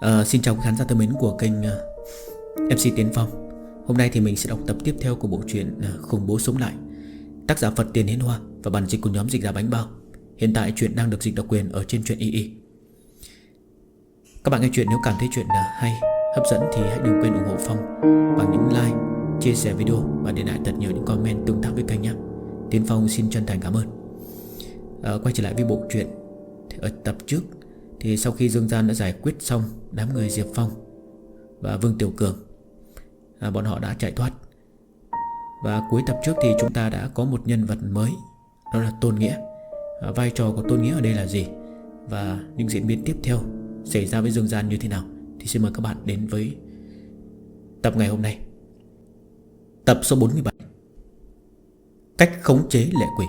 Xin chào quý khán giả thân mến của kênh MC Tiến Phong. Hôm nay thì mình sẽ đọc tập tiếp theo của bộ truyện Khủng Bố Sống Lại, tác giả Phật Tiền Hiến Hoa và bản dịch của nhóm Dịch Giả Bánh Bao. Hiện tại truyện đang được dịch độc quyền ở trên truyện II. Các bạn nghe truyện nếu cảm thấy truyện hay, hấp dẫn thì hãy đừng quên ủng hộ Phong bằng những like, chia sẻ video và để lại thật nhiều những comment tương tác với kênh nhé. Tiến Phong xin chân thành cảm ơn. Quay trở lại với bộ truyện thì ở tập trước thì sau khi Dương Gian đã giải quyết xong đám người Diệp Phong và Vương Tiểu Cường, bọn họ đã chạy thoát. Và cuối tập trước thì chúng ta đã có một nhân vật mới, đó là Tôn Nghĩa. Vai trò của Tôn Nghĩa ở đây là gì và những diễn biến tiếp theo xảy ra với Dương Gian như thế nào thì xin mời các bạn đến với tập ngày hôm nay. Tập số 47, cách khống chế lệ quỷ.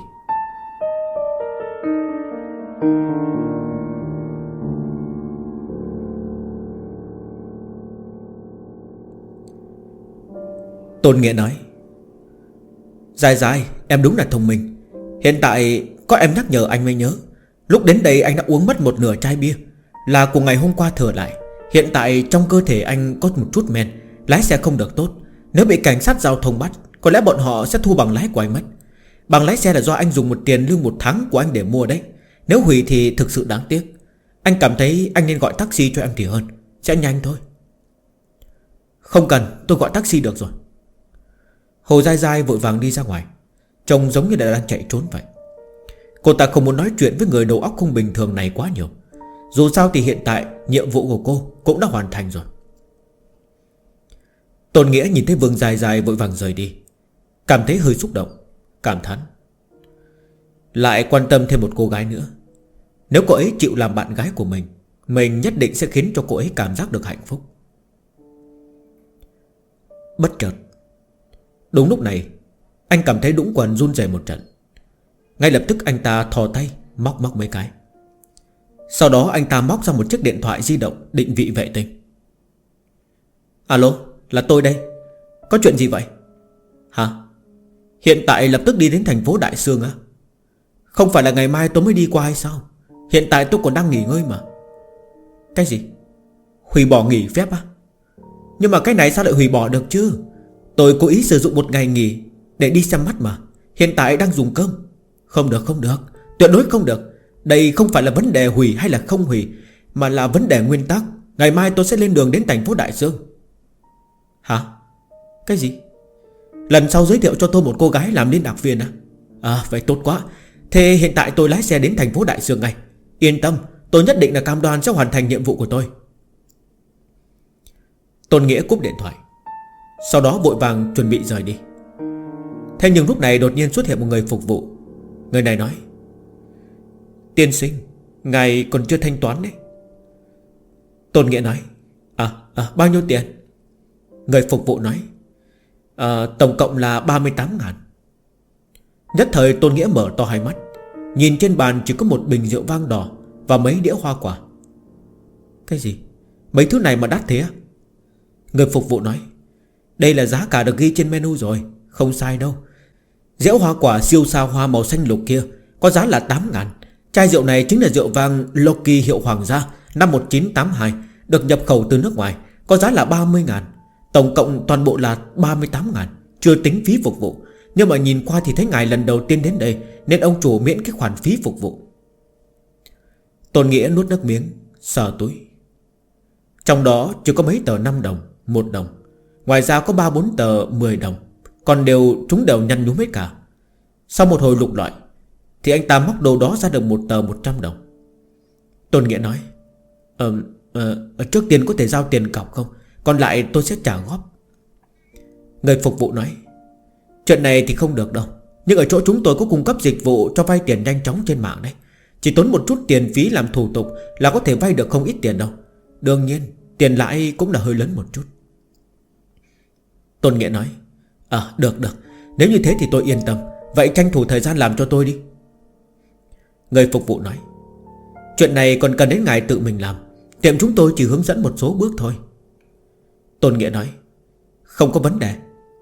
Tôn Nghĩa nói: Dài dài, em đúng là thông minh. Hiện tại có em nhắc nhở anh mới nhớ, lúc đến đây anh đã uống mất một nửa chai bia, là của ngày hôm qua thừa lại. Hiện tại trong cơ thể anh có một chút men, lái xe không được tốt. Nếu bị cảnh sát giao thông bắt, có lẽ bọn họ sẽ thu bằng lái của anh mất. Bằng lái xe là do anh dùng một tiền lương một tháng của anh để mua đấy. Nếu hủy thì thực sự đáng tiếc. Anh cảm thấy anh nên gọi taxi cho em thì hơn, sẽ nhanh thôi. Không cần, tôi gọi taxi được rồi. Hồ Dai Dai vội vàng đi ra ngoài, trông giống như là đang chạy trốn vậy. Cô ta không muốn nói chuyện với người đầu óc không bình thường này quá nhiều. Dù sao thì hiện tại nhiệm vụ của cô cũng đã hoàn thành rồi. Tôn Nghĩa nhìn thấy Vương Dài Dài vội vàng rời đi, cảm thấy hơi xúc động, cảm thán: lại quan tâm thêm một cô gái nữa. Nếu cô ấy chịu làm bạn gái của mình nhất định sẽ khiến cho cô ấy cảm giác được hạnh phúc. Bất chợt, đúng lúc này, anh cảm thấy đũng quần run rẩy một trận. Ngay lập tức anh ta thò tay móc mấy cái. Sau đó anh ta móc ra một chiếc điện thoại di động định vị vệ tinh. Alo, là tôi đây. Có chuyện gì vậy? Hả? Hiện tại lập tức đi đến thành phố Đại Sương á? Không phải là ngày mai tôi mới đi qua hay sao? Hiện tại tôi còn đang nghỉ ngơi mà. Cái gì? Hủy bỏ nghỉ phép á? Nhưng mà cái này sao lại hủy bỏ được chứ? Tôi cố ý sử dụng một ngày nghỉ để đi xem mắt mà. Hiện tại đang dùng cơm. Không được, tuyệt đối không được. Đây không phải là vấn đề hủy hay là không hủy, mà là vấn đề nguyên tắc. Ngày mai tôi sẽ lên đường đến thành phố Đại Sương. Hả? Cái gì? Lần sau giới thiệu cho tôi một cô gái làm liên lạc viên à? À, vậy tốt quá. Thế hiện tại tôi lái xe đến thành phố Đại Sương ngay. Yên tâm, tôi nhất định là cam đoan sẽ hoàn thành nhiệm vụ của tôi. Tôn Nghĩa cúp điện thoại, sau đó vội vàng chuẩn bị rời đi. Thế nhưng lúc này đột nhiên xuất hiện một người phục vụ. Người này nói: Tiên sinh, ngài còn chưa thanh toán đấy. Tôn Nghĩa nói: bao nhiêu tiền? Người phục vụ nói: tổng cộng là 38.000. Nhất thời Tôn Nghĩa mở to hai mắt, nhìn trên bàn chỉ có một bình rượu vang đỏ và mấy đĩa hoa quả. Cái gì? Mấy thứ này mà đắt thế à? Người phục vụ nói: đây là giá cả được ghi trên menu rồi, không sai đâu. Dĩa hoa quả siêu xa hoa màu xanh lục kia có giá là 8.000. Chai rượu này chính là rượu vang Loki hiệu Hoàng gia năm 1982, được nhập khẩu từ nước ngoài, có giá là 30.000. Tổng cộng toàn bộ là 38.000, chưa tính phí phục vụ. Nhưng mà nhìn qua thì thấy ngài lần đầu tiên đến đây, nên ông chủ miễn cái khoản phí phục vụ. Tôn Nghĩa nuốt nước miếng, sờ túi. Trong đó chỉ có mấy tờ 5 đồng, 1 đồng. Ngoài ra có 3-4 tờ 10 đồng, còn chúng đều nhăn nhúm hết cả. Sau một hồi lục lọi thì anh ta móc đồ đó ra được một tờ 100 đồng. Tôn Nghĩa nói: trước tiên có thể giao tiền cọc không? Còn lại tôi sẽ trả góp. Người phục vụ nói: chuyện này thì không được đâu, nhưng ở chỗ chúng tôi có cung cấp dịch vụ cho vay tiền nhanh chóng trên mạng đấy. Chỉ tốn một chút tiền phí làm thủ tục là có thể vay được không ít tiền đâu. Đương nhiên tiền lãi cũng là hơi lớn một chút. Tôn Nghĩa nói: được, nếu như thế thì tôi yên tâm. Vậy tranh thủ thời gian làm cho tôi đi. Người phục vụ nói: chuyện này còn cần đến ngài tự mình làm, tiệm chúng tôi chỉ hướng dẫn một số bước thôi. Tôn Nghĩa nói: không có vấn đề.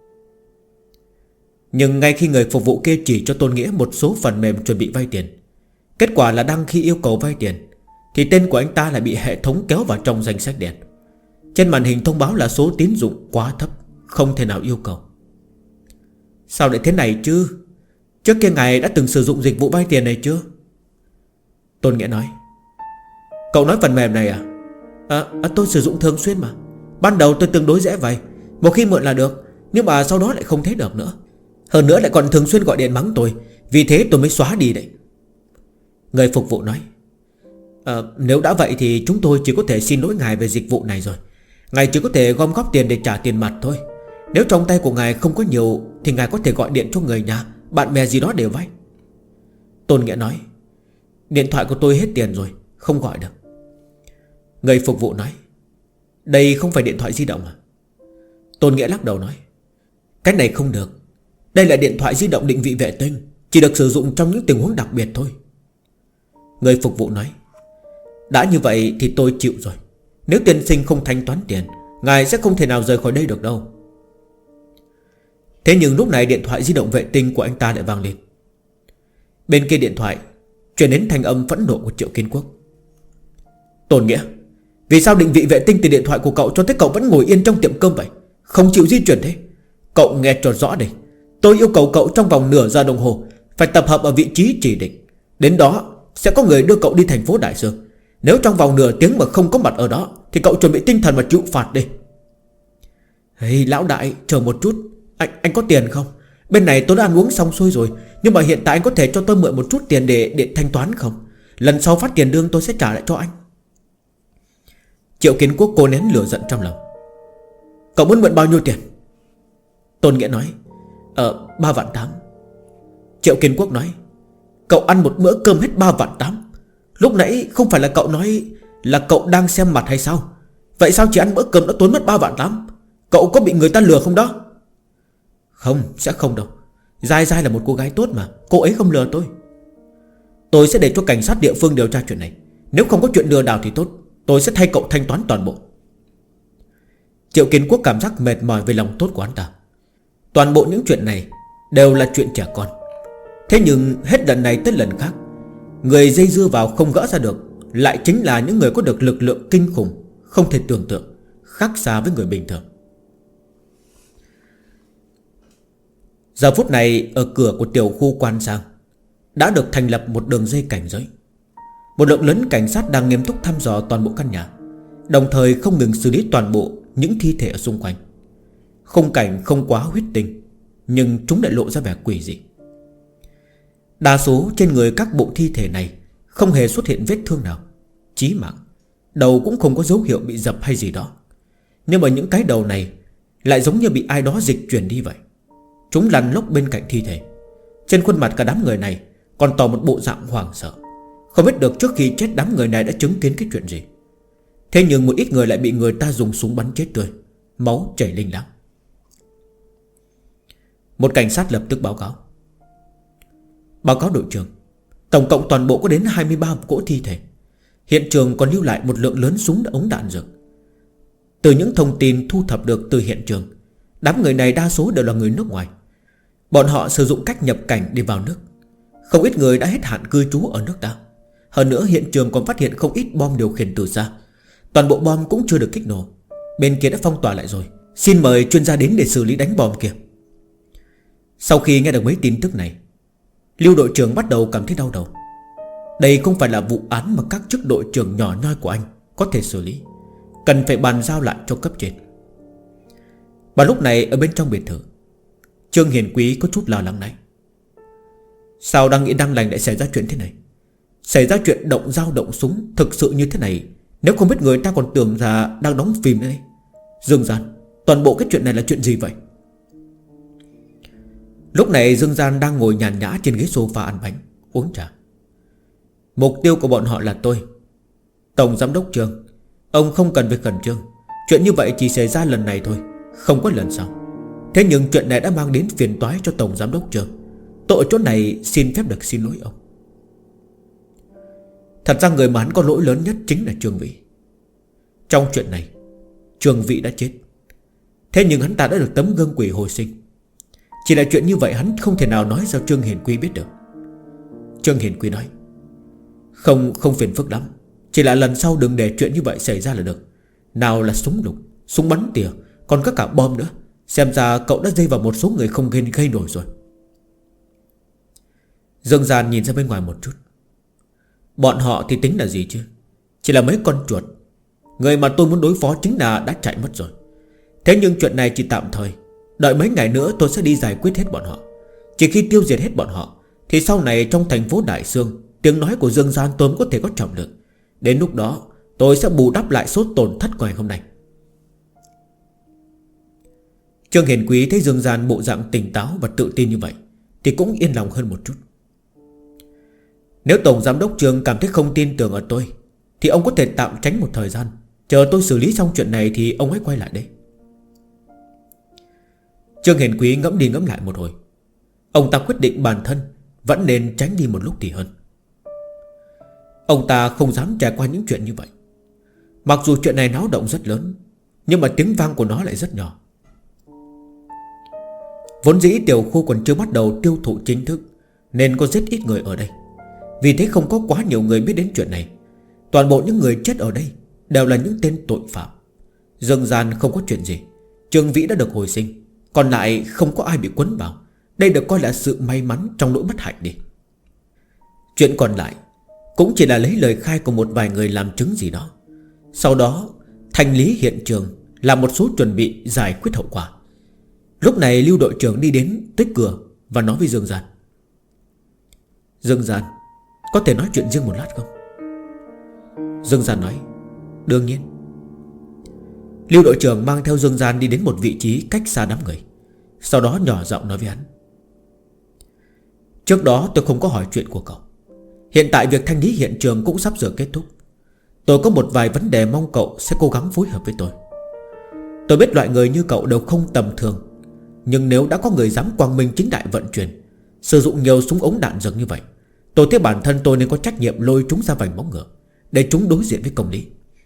Nhưng ngay khi người phục vụ kia chỉ cho Tôn Nghĩa một số phần mềm chuẩn bị vay tiền, kết quả là đăng khi yêu cầu vay tiền thì tên của anh ta lại bị hệ thống kéo vào trong danh sách đen. Trên màn hình thông báo là số tín dụng quá thấp, không thể nào yêu cầu. Sao lại thế này chứ? Trước kia ngài đã từng sử dụng dịch vụ vay tiền này chưa? Tôn Nghĩa nói. Cậu nói phần mềm này à? Tôi sử dụng thường xuyên mà. Ban đầu tôi tương đối dễ vay, một khi mượn là được, nhưng mà sau đó lại không thấy được nữa. Hơn nữa lại còn thường xuyên gọi điện mắng tôi, vì thế tôi mới xóa đi đấy. Người phục vụ nói. Nếu đã vậy thì chúng tôi chỉ có thể xin lỗi ngài về dịch vụ này rồi. Ngài chỉ có thể gom góp tiền để trả tiền mặt thôi. Nếu trong tay của ngài không có nhiều thì ngài có thể gọi điện cho người nhà, bạn bè gì đó để vay. Tôn Nghĩa nói. Điện thoại của tôi hết tiền rồi, không gọi được. Người phục vụ nói. Đây không phải điện thoại di động à? Tôn Nghĩa lắc đầu nói. Cái này không được. Đây là điện thoại di động định vị vệ tinh, chỉ được sử dụng trong những tình huống đặc biệt thôi. Người phục vụ nói. Đã như vậy thì tôi chịu rồi. Nếu tiên sinh không thanh toán tiền, ngài sẽ không thể nào rời khỏi đây được đâu. Thế nhưng lúc này điện thoại di động vệ tinh của anh ta lại vang lên. Bên kia điện thoại truyền đến thanh âm phẫn nộ của Triệu Kiến Quốc. Tôn Nghĩa, vì sao định vị vệ tinh từ điện thoại của cậu cho thấy cậu vẫn ngồi yên trong tiệm cơm vậy, không chịu di chuyển thế? Cậu nghe cho rõ đây. Tôi yêu cầu cậu trong vòng nửa giờ đồng hồ phải tập hợp ở vị trí chỉ định. Đến đó sẽ có người đưa cậu đi thành phố Đại Dương. Nếu trong vòng nửa tiếng mà không có mặt ở đó thì cậu chuẩn bị tinh thần mà chịu phạt đi. Hey, lão đại, chờ một chút. Anh có tiền không? Bên này tôi đã ăn uống xong xuôi rồi, nhưng mà hiện tại anh có thể cho tôi mượn một chút tiền để thanh toán không? Lần sau phát tiền lương tôi sẽ trả lại cho anh. Triệu Kiến Quốc cố nén lửa giận trong lòng. Cậu muốn mượn bao nhiêu tiền? Tôn Nghĩa nói. 3 vạn 8. Triệu Kiến Quốc nói. Cậu ăn một bữa cơm hết 3 vạn 8. Lúc nãy không phải là cậu nói là cậu đang xem mặt hay sao? Vậy sao chỉ ăn bữa cơm đã tốn mất 3 vạn 8? Cậu có bị người ta lừa không đó? Không, sẽ không đâu. Giai Giai là một cô gái tốt mà, cô ấy không lừa tôi. Tôi sẽ để cho cảnh sát địa phương điều tra chuyện này. Nếu không có chuyện lừa đảo thì tốt, tôi sẽ thay cậu thanh toán toàn bộ. Triệu Kiến Quốc cảm giác mệt mỏi về lòng tốt của anh ta. Toàn bộ những chuyện này đều là chuyện trẻ con. Thế nhưng hết lần này tới lần khác, người dây dưa vào không gỡ ra được lại chính là những người có được lực lượng kinh khủng, không thể tưởng tượng, khác xa với người bình thường. Giờ phút này ở cửa của tiểu khu Quan Sang đã được thành lập một đường dây cảnh giới. Một lượng lớn cảnh sát đang nghiêm túc thăm dò toàn bộ căn nhà, đồng thời không ngừng xử lý toàn bộ những thi thể ở xung quanh. Khung cảnh không quá huyết tinh, nhưng chúng lại lộ ra vẻ quỷ dị. Đa số trên người các bộ thi thể này không hề xuất hiện vết thương nào chí mạng, đầu cũng không có dấu hiệu bị dập hay gì đó. Nhưng mà những cái đầu này lại giống như bị ai đó dịch chuyển đi vậy. Chúng lăn lóc bên cạnh thi thể. Trên khuôn mặt cả đám người này còn tỏ một bộ dạng hoảng sợ, không biết được trước khi chết đám người này đã chứng kiến cái chuyện gì. Thế nhưng một ít người lại bị người ta dùng súng bắn chết tươi, máu chảy linh láng. Một cảnh sát lập tức báo cáo. Báo cáo đội trưởng, tổng cộng toàn bộ có đến 23 cỗ thi thể. Hiện trường còn lưu lại một lượng lớn súng ống đạn dược. Từ những thông tin thu thập được từ hiện trường, đám người này đa số đều là người nước ngoài. Bọn họ sử dụng cách nhập cảnh để vào nước. Không ít người đã hết hạn cư trú ở nước ta. Hơn nữa hiện trường còn phát hiện không ít bom điều khiển từ xa. Toàn bộ bom cũng chưa được kích nổ. Bên kia đã phong tỏa lại rồi. Xin mời chuyên gia đến để xử lý đánh bom kia. Sau khi nghe được mấy tin tức này, Lưu đội trưởng bắt đầu cảm thấy đau đầu. Đây không phải là vụ án mà các chức đội trưởng nhỏ nhoi của anh có thể xử lý, cần phải bàn giao lại cho cấp trên. Và lúc này ở bên trong biệt thự, Trương Hiền Quý có chút lo lắng này. Sao đang nghĩ đang lành lại xảy ra chuyện thế này? Xảy ra chuyện động dao động súng thực sự như thế này, nếu không biết người ta còn tưởng là đang đóng phim đấy. Dương Gian, toàn bộ cái chuyện này là chuyện gì vậy? Lúc này Dương Gian đang ngồi nhàn nhã trên ghế sofa ăn bánh, uống trà. Mục tiêu của bọn họ là tôi, Tổng Giám đốc Trương. Ông không cần phải khẩn trương. Chuyện như vậy chỉ xảy ra lần này thôi, không có lần sau. Thế nhưng chuyện này đã mang đến phiền toái cho Tổng Giám đốc Trương. Tôi ở chỗ này xin phép được xin lỗi ông. Thật ra người mà hắn có lỗi lớn nhất chính là Trương Vĩ. Trong chuyện này Trương Vĩ đã chết, thế nhưng hắn ta đã được tấm gương quỷ hồi sinh. Chỉ là chuyện như vậy hắn không thể nào nói cho Trương Hiền Quý biết được. Trương Hiền Quý nói: Không phiền phức lắm, Chỉ là lần sau đừng để chuyện như vậy xảy ra là được. Nào là súng lục, súng bắn tỉa, còn có cả bom nữa. Xem ra cậu đã dây vào một số người không gây nổi rồi. Dương Gian nhìn ra bên ngoài một chút. Bọn họ thì tính là gì chứ? Chỉ là mấy con chuột. Người mà tôi muốn đối phó chính là đã chạy mất rồi. Thế nhưng chuyện này chỉ tạm thời. Đợi mấy ngày nữa tôi sẽ đi giải quyết hết bọn họ. Chỉ khi tiêu diệt hết bọn họ thì sau này trong thành phố Đại Sương, tiếng nói của Dương Gian tôi mới có thể có trọng lượng. Đến lúc đó tôi sẽ bù đắp lại số tổn thất của ngày hôm nay. Trương Hiền Quý thấy Dương Gian bộ dạng tỉnh táo và tự tin như vậy thì cũng yên lòng hơn một chút. Nếu Tổng Giám đốc Trương cảm thấy không tin tưởng ở tôi thì ông có thể tạm tránh một thời gian. Chờ tôi xử lý xong chuyện này thì ông hãy quay lại đây. Trương Hiền Quý ngẫm đi ngẫm lại một hồi. Ông ta quyết định bản thân vẫn nên tránh đi một lúc thì hơn. Ông ta không dám trải qua những chuyện như vậy. Mặc dù chuyện này náo động rất lớn, nhưng mà tiếng vang của nó lại rất nhỏ. Vốn dĩ tiểu khu còn chưa bắt đầu tiêu thụ chính thức, nên có rất ít người ở đây. Vì thế không có quá nhiều người biết đến chuyện này. Toàn bộ những người chết ở đây đều là những tên tội phạm. Dương Gian không có chuyện gì, Trương Vĩ đã được hồi sinh, còn lại không có ai bị quấn vào. Đây được coi là sự may mắn trong nỗi bất hạnh đi. Chuyện còn lại cũng chỉ là lấy lời khai của một vài người làm chứng gì đó. Sau đó thanh lý hiện trường, làm một số chuẩn bị giải quyết hậu quả. Lúc này Lưu đội trưởng đi đến tới cửa và nói với Dương Gian: Dương Gian, có thể nói chuyện riêng một lát không? Dương Gian nói: đương nhiên. Lưu đội trưởng mang theo Dương Gian đi đến một vị trí cách xa đám người. Sau đó nhỏ giọng nói với hắn: trước đó tôi không có hỏi chuyện của cậu. Hiện tại việc thanh lý hiện trường cũng sắp sửa kết thúc. Tôi có một vài vấn đề mong cậu sẽ cố gắng phối hợp với tôi. Tôi biết loại người như cậu đều không tầm thường, nhưng nếu đã có người dám quang minh chính đại vận chuyển, sử dụng nhiều súng ống đạn dược như vậy, tôi thấy bản thân tôi nên có trách nhiệm lôi chúng ra vành móng ngựa, để chúng đối diện với công lý.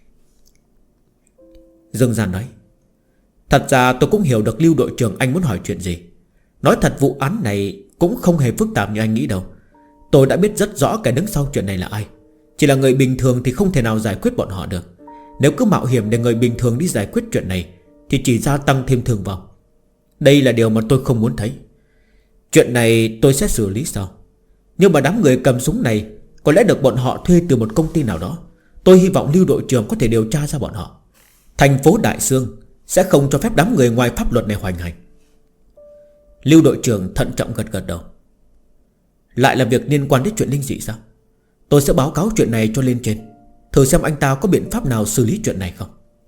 Dương Gian nói: thật ra tôi cũng hiểu được Lưu đội trưởng anh muốn hỏi chuyện gì. Nói thật vụ án này cũng không hề phức tạp như anh nghĩ đâu. Tôi đã biết rất rõ kẻ đứng sau chuyện này là ai. Chỉ là người bình thường thì không thể nào giải quyết bọn họ được. Nếu cứ mạo hiểm để người bình thường đi giải quyết chuyện này thì chỉ gia tăng thêm thương vong. Đây là điều mà tôi không muốn thấy. Chuyện này tôi sẽ xử lý sau. Nhưng mà đám người cầm súng này có lẽ được bọn họ thuê từ một công ty nào đó. Tôi hy vọng Lưu đội trưởng có thể điều tra ra bọn họ. Thành phố Đại Sương sẽ không cho phép đám người ngoài pháp luật này hoành hành. Lưu đội trưởng thận trọng gật gật đầu. Lại là việc liên quan đến chuyện linh dị sao? Tôi sẽ báo cáo chuyện này cho lên trên, thử xem anh ta có biện pháp nào xử lý chuyện này không.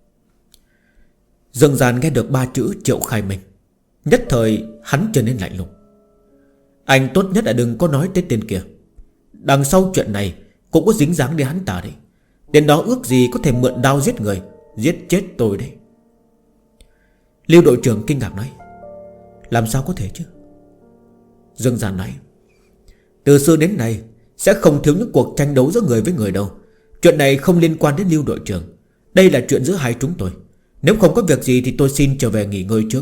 Dương Gian nghe được 3 chữ Triệu Khai Minh, nhất thời hắn trở nên lạnh lùng. Anh tốt nhất là đừng có nói tới tên kia. Đằng sau chuyện này cũng có dính dáng đến hắn ta đấy. Đến đó ước gì có thể mượn đao giết người, giết chết tôi đấy. Lưu đội trưởng kinh ngạc nói: làm sao có thể chứ? Dương Gian nói: từ xưa đến nay sẽ không thiếu những cuộc tranh đấu giữa người với người đâu. Chuyện này không liên quan đến Lưu đội trưởng. Đây là chuyện giữa hai chúng tôi. Nếu không có việc gì thì tôi xin trở về nghỉ ngơi trước.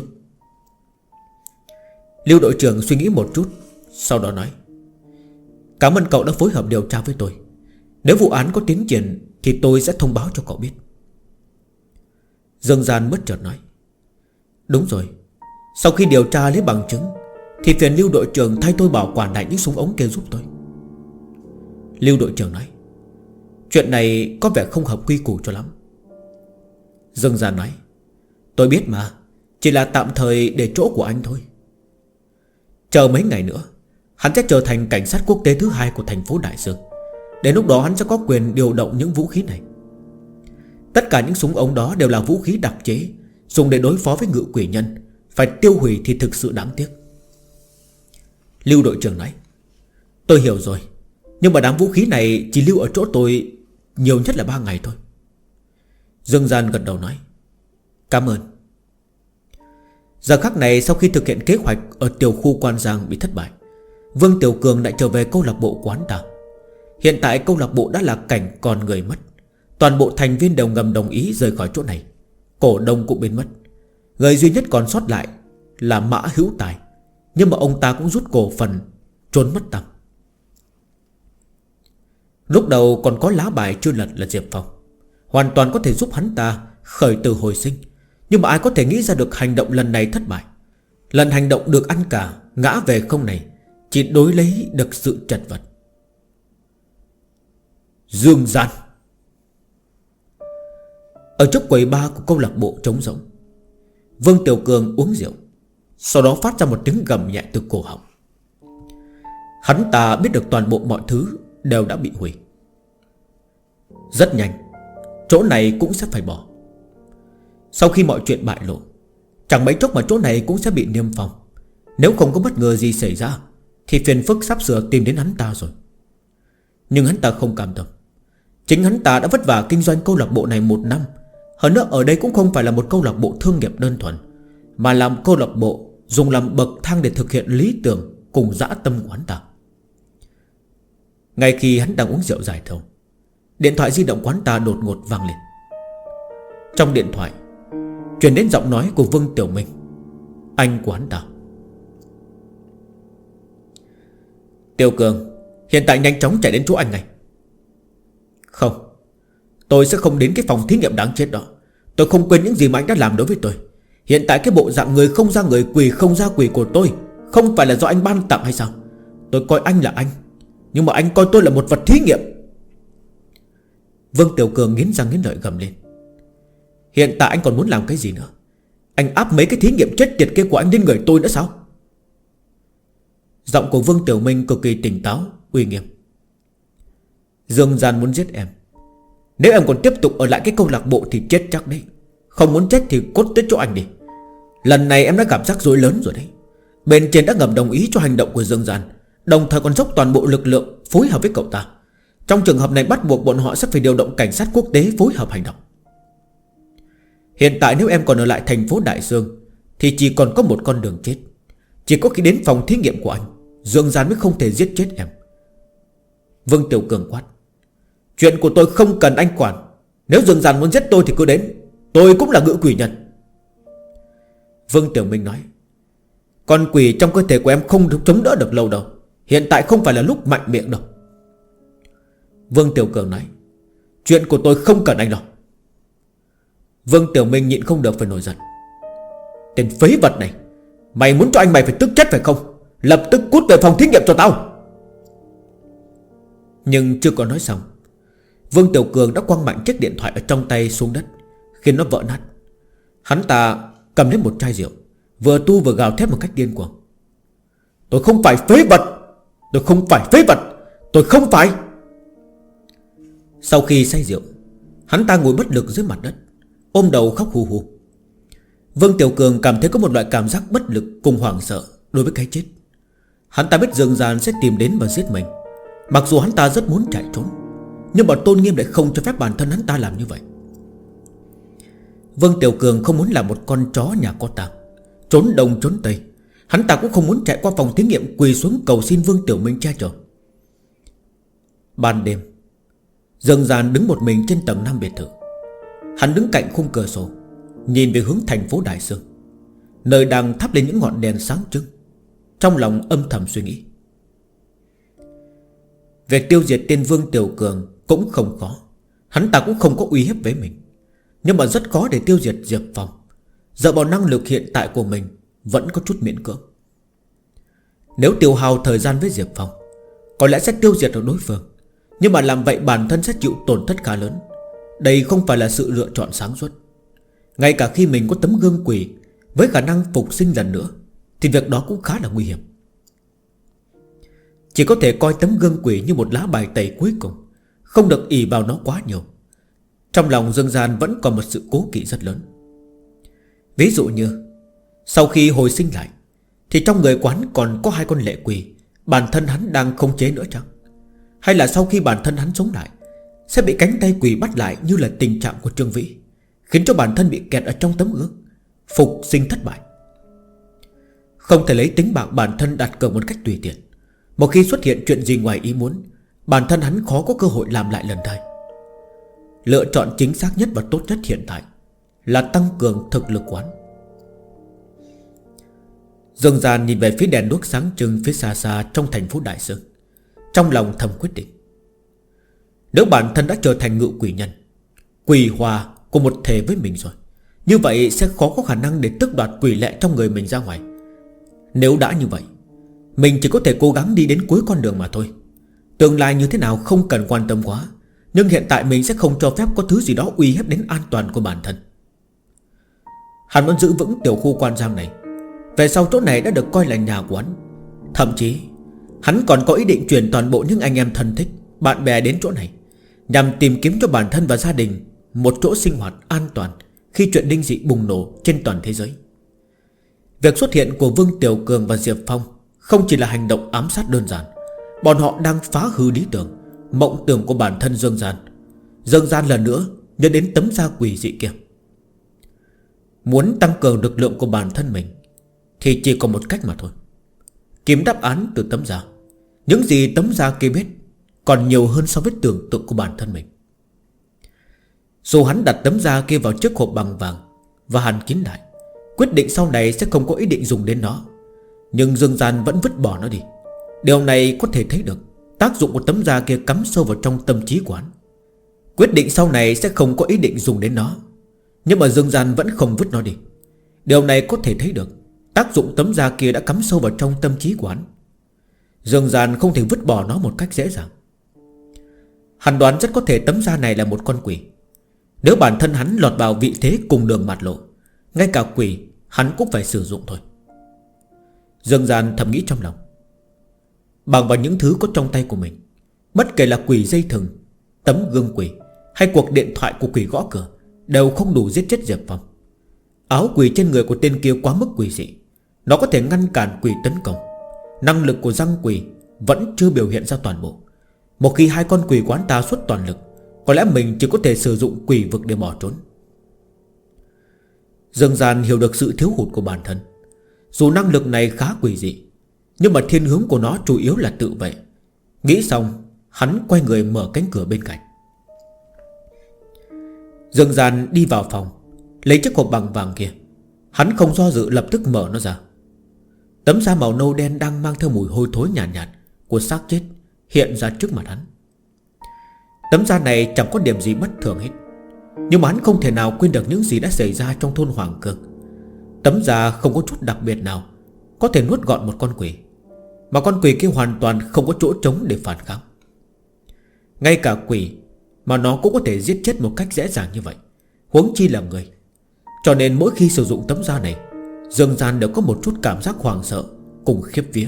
Lưu đội trưởng suy nghĩ một chút, sau đó nói: cảm ơn cậu đã phối hợp điều tra với tôi. Nếu vụ án có tiến triển thì tôi sẽ thông báo cho cậu biết. Dương Gian bất chợt nói: đúng rồi, sau khi điều tra lấy bằng chứng thì phiền Lưu đội trưởng thay tôi bảo quản lại những súng ống kia giúp tôi. Lưu đội trưởng nói: chuyện này có vẻ không hợp quy củ cho lắm. Dương Gian nói: tôi biết mà, chỉ là tạm thời để chỗ của anh thôi. Chờ mấy ngày nữa hắn sẽ trở thành cảnh sát quốc tế thứ 2 của thành phố Đại Sương. Đến lúc đó hắn sẽ có quyền điều động những vũ khí này. Tất cả những súng ống đó đều là vũ khí đặc chế, dùng để đối phó với ngự quỷ nhân. Phải tiêu hủy thì thực sự đáng tiếc. Lưu đội trưởng nói: tôi hiểu rồi, nhưng mà đám vũ khí này chỉ lưu ở chỗ tôi nhiều nhất là 3 ngày thôi. Dương Gian gật đầu nói: cảm ơn. Giờ khắc này, sau khi thực hiện kế hoạch ở tiểu khu Quan Giang bị thất bại, Vương Tiểu Cường lại trở về câu lạc bộ quán ta. Hiện tại câu lạc bộ đã là cảnh còn người mất. Toàn bộ thành viên đều ngầm đồng ý rời khỏi chỗ này. Cổ đông cũng biến mất. Người duy nhất còn sót lại là Mã Hữu Tài, nhưng mà ông ta cũng rút cổ phần trốn mất tăm. Lúc đầu còn có lá bài chưa lật là Diệp Phong, hoàn toàn có thể giúp hắn ta khởi tử hồi sinh. Nhưng mà ai có thể nghĩ ra được hành động lần này thất bại. Lần hành động được ăn cả ngã về không này chỉ đối lấy được sự chật vật. Dương gian. Ở trước quầy bar của câu lạc bộ trống rỗng, Vương Tiểu Cường uống rượu, sau đó phát ra một tiếng gầm nhẹ từ cổ họng. Hắn ta biết được toàn bộ mọi thứ đều đã bị hủy. Rất nhanh, chỗ này cũng sẽ phải bỏ. Sau khi mọi chuyện bại lộ, chẳng mấy chốc mà chỗ này cũng sẽ bị niêm phong. Nếu không có bất ngờ gì xảy ra thì phiền phức sắp sửa tìm đến hắn ta rồi. Nhưng hắn ta không cam tâm. Chính hắn ta đã vất vả kinh doanh câu lạc bộ này 1 năm. Hơn nữa ở đây cũng không phải là một câu lạc bộ thương nghiệp đơn thuần, mà làm câu lạc bộ dùng làm bậc thang để thực hiện lý tưởng cùng dã tâm của hắn ta. Ngay khi hắn đang uống rượu giải thâu, điện thoại di động của hắn ta đột ngột vang lên. Trong điện thoại truyền đến giọng nói của Vương Tiểu Minh, anh của hắn ta. Tiểu Cường, hiện tại nhanh chóng chạy đến chỗ anh ngay. Không, tôi sẽ không đến cái phòng thí nghiệm đáng chết đó. Tôi không quên những gì mà anh đã làm đối với tôi. Hiện tại cái bộ dạng người không ra người, quỷ không ra quỷ của tôi không phải là do anh ban tặng hay sao? Tôi coi anh là anh, nhưng mà anh coi tôi là một vật thí nghiệm. Vương Tiểu Cường nghiến răng nghiến lợi gầm lên. Hiện tại anh còn muốn làm cái gì nữa? Anh áp mấy cái thí nghiệm chết tiệt kia của anh lên người tôi nữa sao? Giọng của Vương Tiểu Minh cực kỳ tỉnh táo, uy nghiêm. Dương gian muốn giết em. Nếu em còn tiếp tục ở lại cái câu lạc bộ thì chết chắc đấy. Không muốn chết thì cút tới chỗ anh đi. Lần này em đã gặp rắc rối lớn rồi đấy. Bên trên đã ngầm đồng ý cho hành động của Dương gian, đồng thời còn dốc toàn bộ lực lượng phối hợp với cậu ta. Trong trường hợp này bắt buộc bọn họ sẽ phải điều động cảnh sát quốc tế phối hợp hành động. Hiện tại nếu em còn ở lại thành phố Đại Dương thì chỉ còn có một con đường chết. Chỉ có khi đến phòng thí nghiệm của anh, Dương gian mới không thể giết chết em. Vương Tiểu Cường quát. Chuyện của tôi không cần anh quản. Nếu Dương gian muốn giết tôi thì cứ đến. Tôi cũng là ngự quỷ nhân. Vương Tiểu Minh nói. Con quỷ trong cơ thể của em không chống đỡ được lâu đâu. Hiện tại không phải là lúc mạnh miệng đâu. Vương Tiểu Cường nói. Chuyện của tôi không cần anh lo. Vương Tiểu Minh nhịn không được phải nổi giận. Tên phế vật này, mày muốn cho anh mày phải tức chết phải không? Lập tức cút về phòng thí nghiệm cho tao. Nhưng chưa có nói xong, Vương Tiểu Cường đã quăng mạnh chiếc điện thoại ở trong tay xuống đất, khiến nó vỡ nát. Hắn ta cầm lên một chai rượu, vừa tu vừa gào thét một cách điên cuồng. Tôi không phải phế vật. Tôi không phải phế vật. Tôi không phải. Sau khi say rượu, hắn ta ngồi bất lực dưới mặt đất, ôm đầu khóc hù hù. Vương Tiểu Cường cảm thấy có một loại cảm giác bất lực cùng hoảng sợ đối với cái chết. Hắn ta biết Dương gian sẽ tìm đến và giết mình. Mặc dù hắn ta rất muốn chạy trốn, nhưng mà tôn nghiêm lại không cho phép bản thân hắn ta làm như vậy. Vương Tiểu Cường không muốn là một con chó nhà có tang, trốn đông trốn tây. Hắn ta cũng không muốn chạy qua phòng thí nghiệm quỳ xuống cầu xin Vương Tiểu Minh che chở. Ban đêm, Dương gian đứng một mình trên tầng 5 biệt thự. Hắn đứng cạnh khung cửa sổ, nhìn về hướng thành phố Đại Dương, nơi đang thắp lên những ngọn đèn sáng trưng. Trong lòng âm thầm suy nghĩ. Việc tiêu diệt tên Vương Tiểu Cường cũng không khó. Hắn ta cũng không có uy hiếp với mình, nhưng mà rất khó để tiêu diệt Diệp Phong. Dựa vào năng lực hiện tại của mình vẫn có chút miễn cưỡng. Nếu tiêu hao thời gian với Diệp Phong, có lẽ sẽ tiêu diệt được đối phương, nhưng mà làm vậy bản thân sẽ chịu tổn thất khá lớn. Đây không phải là sự lựa chọn sáng suốt. Ngay cả khi mình có tấm gương quỷ với khả năng phục sinh lần nữa, thì việc đó cũng khá là nguy hiểm. Chỉ có thể coi tấm gương quỷ như một lá bài tẩy cuối cùng, không được ỷ vào nó quá nhiều. Trong lòng Dương gian vẫn còn một sự cố kỵ rất lớn. Ví dụ như sau khi hồi sinh lại, thì trong người quán còn có 2 con lệ quỷ bản thân hắn đang khống chế nữa chăng? Hay là sau khi bản thân hắn sống lại, sẽ bị cánh tay quỷ bắt lại như là tình trạng của Trương Vĩ, khiến cho bản thân bị kẹt ở trong tấm gương, phục sinh thất bại. Không thể lấy tính mạng bản thân đặt cược một cách tùy tiện. Một khi xuất hiện chuyện gì ngoài ý muốn, bản thân hắn khó có cơ hội làm lại lần hai. Lựa chọn chính xác nhất và tốt nhất hiện tại là tăng cường thực lực quán. Dương gian nhìn về phía đèn đuốc sáng trưng phía xa xa trong thành phố Đại Dương, trong lòng thầm quyết định. Nếu bản thân đã trở thành ngự quỷ nhân, quỷ hòa của một thể với mình rồi, như vậy sẽ khó có khả năng để tước đoạt quỷ lệ trong người mình ra ngoài. Nếu đã như vậy, mình chỉ có thể cố gắng đi đến cuối con đường mà thôi. Tương lai như thế nào không cần quan tâm quá, nhưng hiện tại mình sẽ không cho phép có thứ gì đó uy hiếp đến an toàn của bản thân. Hắn muốn giữ vững tiểu khu quan giam này. Về sau chỗ này đã được coi là nhà của hắn. Thậm chí hắn còn có ý định chuyển toàn bộ những anh em thân thích, bạn bè đến chỗ này, nhằm tìm kiếm cho bản thân và gia đình một chỗ sinh hoạt an toàn khi chuyện linh dị bùng nổ trên toàn thế giới. Việc xuất hiện của Vương Tiểu Cường và Diệp Phong không chỉ là hành động ám sát đơn giản. Bọn họ đang phá hư lý tưởng, mộng tưởng của bản thân Dương Gian. Dương Gian lần nữa nhớ đến tấm da quỷ dị kia. Muốn tăng cường lực lượng của bản thân mình thì chỉ có một cách mà thôi: kiếm đáp án từ tấm da. Những gì tấm da kia biết còn nhiều hơn so với tưởng tượng của bản thân mình. Dù hắn đặt tấm da kia vào chiếc hộp bằng vàng và hàn kín lại, quyết định sau này sẽ không có ý định dùng đến nó, nhưng Dương Gian vẫn vứt bỏ nó đi. Điều này có thể thấy được tác dụng của tấm da kia cắm sâu vào trong tâm trí của hắn. Quyết định sau này sẽ không có ý định dùng đến nó, nhưng mà Dương Gian vẫn không vứt nó đi. Điều này có thể thấy được tác dụng tấm da kia đã cắm sâu vào trong tâm trí của hắn. Dương Gian không thể vứt bỏ nó một cách dễ dàng. Hắn đoán rất có thể tấm da này là một con quỷ. Nếu bản thân hắn lọt vào vị thế cùng đường mạt lộ, ngay cả quỷ hắn cũng phải sử dụng thôi. Dương Gian thầm nghĩ trong lòng. Bằng vào những thứ có trong tay của mình, bất kể là quỷ dây thừng, tấm gương quỷ hay cuộc điện thoại của quỷ gõ cửa, đều không đủ giết chết Diệp Phong. Áo quỷ trên người của tên kia quá mức quỷ dị, nó có thể ngăn cản quỷ tấn công. Năng lực của răng quỷ vẫn chưa biểu hiện ra toàn bộ. Một khi hai con quỷ quán ta xuất toàn lực, có lẽ mình chỉ có thể sử dụng quỷ vực để bỏ trốn. Dương Gian hiểu được sự thiếu hụt của bản thân. Dù năng lực này khá quỷ dị, nhưng mà thiên hướng của nó chủ yếu là tự vệ. Nghĩ xong, hắn quay người mở cánh cửa bên cạnh. Dương Gian đi vào phòng, lấy chiếc hộp bằng vàng kia. Hắn không do dự lập tức mở nó ra. Tấm da màu nâu đen đang mang theo mùi hôi thối nhàn nhạt của xác chết hiện ra trước mặt hắn. Tấm da này chẳng có điểm gì bất thường hết, nhưng mà hắn không thể nào quên được những gì đã xảy ra trong thôn Hoàng Cương. Tấm da không có chút đặc biệt nào có thể nuốt gọn một con quỷ, mà con quỷ kia hoàn toàn không có chỗ trống để phản kháng. Ngay cả quỷ mà nó cũng có thể giết chết một cách dễ dàng như vậy, huống chi là người. Cho nên mỗi khi sử dụng tấm da này, Dương Gian đều có một chút cảm giác hoảng sợ cùng khiếp vía.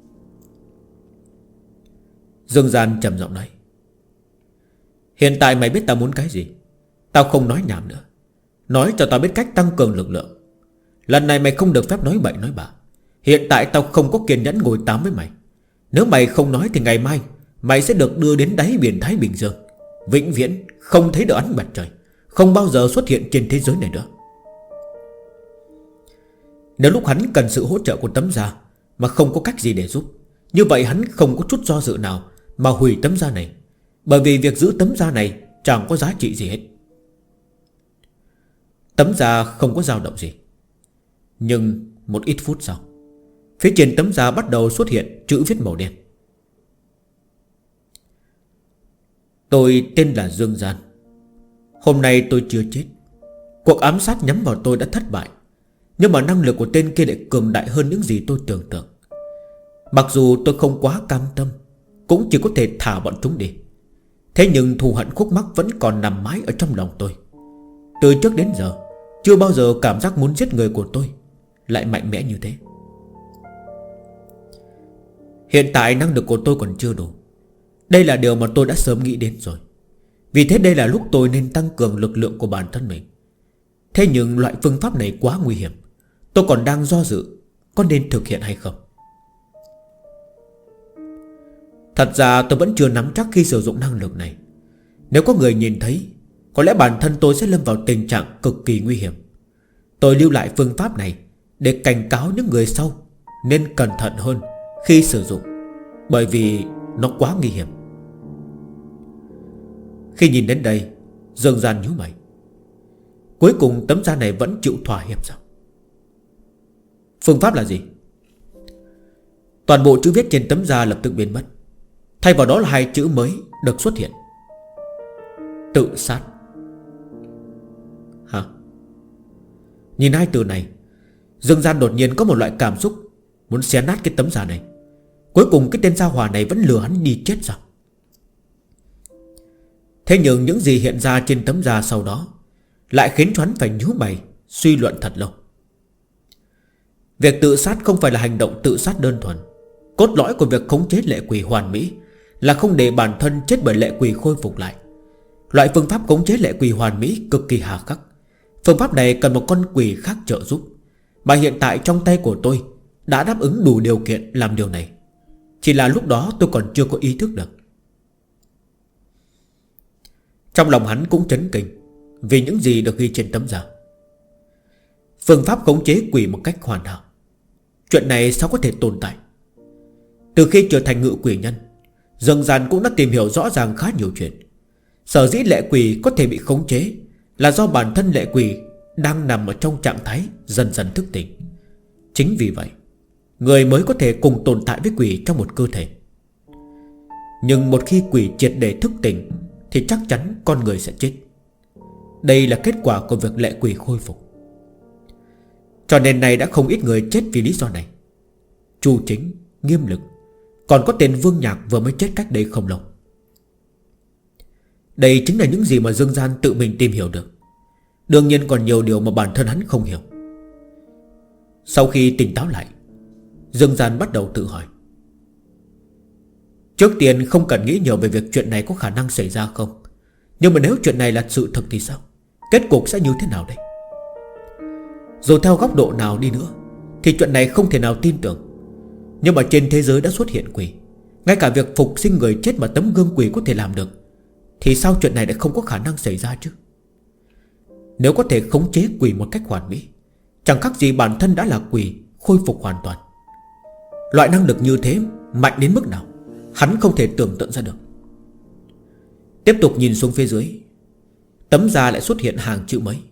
Dương Gian trầm giọng nói: hiện tại mày biết tao muốn cái gì? Tao không nói nhảm nữa, nói cho tao biết cách tăng cường lực lượng. Lần này mày không được phép nói bậy nói bạ. Hiện tại tao không có kiên nhẫn ngồi tám với mày. Nếu mày không nói thì ngày mai mày sẽ được đưa đến đáy biển Thái Bình Dương, vĩnh viễn không thấy được ánh mặt trời, không bao giờ xuất hiện trên thế giới này nữa. Nếu lúc hắn cần sự hỗ trợ của tấm da mà không có cách gì để giúp, như vậy hắn không có chút do dự nào mà hủy tấm da này, bởi vì việc giữ tấm da này chẳng có giá trị gì hết. Tấm da không có dao động gì. Nhưng một ít phút sau, phía trên tấm da bắt đầu xuất hiện chữ viết màu đen: tôi tên là Dương Gian. Hôm nay tôi chưa chết. Cuộc ám sát nhắm vào tôi đã thất bại, nhưng mà năng lực của tên kia lại cường đại hơn những gì tôi tưởng tượng. Mặc dù tôi không quá cam tâm, cũng chỉ có thể thả bọn chúng đi. Thế nhưng thù hận khúc mắc vẫn còn nằm mãi ở trong lòng tôi. Từ trước đến giờ chưa bao giờ cảm giác muốn giết người của tôi lại mạnh mẽ như thế. Hiện tại năng lực của tôi còn chưa đủ. Đây là điều mà tôi đã sớm nghĩ đến rồi. Vì thế đây là lúc tôi nên tăng cường lực lượng của bản thân mình. Thế nhưng loại phương pháp này quá nguy hiểm. Tôi còn đang do dự có nên thực hiện hay không. Thật ra tôi vẫn chưa nắm chắc khi sử dụng năng lực này. Nếu có người nhìn thấy, có lẽ bản thân tôi sẽ lâm vào tình trạng cực kỳ nguy hiểm. Tôi lưu lại phương pháp này để cảnh cáo những người sau nên cẩn thận hơn khi sử dụng, bởi vì nó quá nguy hiểm. Khi nhìn đến đây, Dương Gian nhíu mày. Cuối cùng tấm da này vẫn chịu thỏa hiệp sao? Phương pháp là gì? Toàn bộ chữ viết trên tấm da lập tức biến mất. Thay vào đó là hai chữ mới được xuất hiện: Tự sát. Hả? Nhìn hai từ này, Dương Gian đột nhiên có một loại cảm xúc muốn xé nát cái tấm da này. Cuối cùng cái tên gia hỏa này vẫn lừa hắn đi chết sao? Thế nhưng những gì hiện ra trên tấm da sau đó lại khiến cho hắn phải nhíu mày suy luận thật lâu. Việc tự sát không phải là hành động tự sát đơn thuần. Cốt lõi của việc khống chế lệ quỷ hoàn mỹ là không để bản thân chết bởi lệ quỷ khôi phục lại. Loại phương pháp khống chế lệ quỷ hoàn mỹ cực kỳ hà khắc. Phương pháp này cần một con quỷ khác trợ giúp, mà hiện tại trong tay của tôi đã đáp ứng đủ điều kiện làm điều này. Chỉ là lúc đó tôi còn chưa có ý thức được. Trong lòng hắn cũng chấn kinh vì những gì được ghi trên tấm da. Phương pháp khống chế quỷ một cách hoàn hảo. Chuyện này sao có thể tồn tại? Từ khi trở thành ngự quỷ nhân, Dương Gian cũng đã tìm hiểu rõ ràng khá nhiều chuyện. Sở dĩ lệ quỷ có thể bị khống chế là do bản thân lệ quỷ đang nằm ở trong trạng thái dần dần thức tỉnh. Chính vì vậy, người mới có thể cùng tồn tại với quỷ trong một cơ thể. Nhưng một khi quỷ triệt để thức tỉnh thì chắc chắn con người sẽ chết. Đây là kết quả của việc lệ quỷ khôi phục. Cho nên này đã không ít người chết vì lý do này. Chu Chính, Nghiêm Lực, còn có tên Vương Nhạc vừa mới chết cách đây không lâu. Đây chính là những gì mà Dương Gian tự mình tìm hiểu được. Đương nhiên còn nhiều điều mà bản thân hắn không hiểu. Sau khi tỉnh táo lại, Dương Gian bắt đầu tự hỏi. Trước tiên không cần nghĩ nhiều về việc chuyện này có khả năng xảy ra không. Nhưng mà nếu chuyện này là sự thật thì sao? Kết cục sẽ như thế nào đây? Dù theo góc độ nào đi nữa thì chuyện này không thể nào tin tưởng. Nhưng mà trên thế giới đã xuất hiện quỷ. Ngay cả việc phục sinh người chết mà tấm gương quỷ có thể làm được, thì sao chuyện này lại không có khả năng xảy ra chứ? Nếu có thể khống chế quỷ một cách hoàn mỹ, chẳng khác gì bản thân đã là quỷ khôi phục hoàn toàn. Loại năng lực như thế mạnh đến mức nào hắn không thể tưởng tượng ra được. Tiếp tục nhìn xuống phía dưới, tấm da lại xuất hiện hàng chữ mới.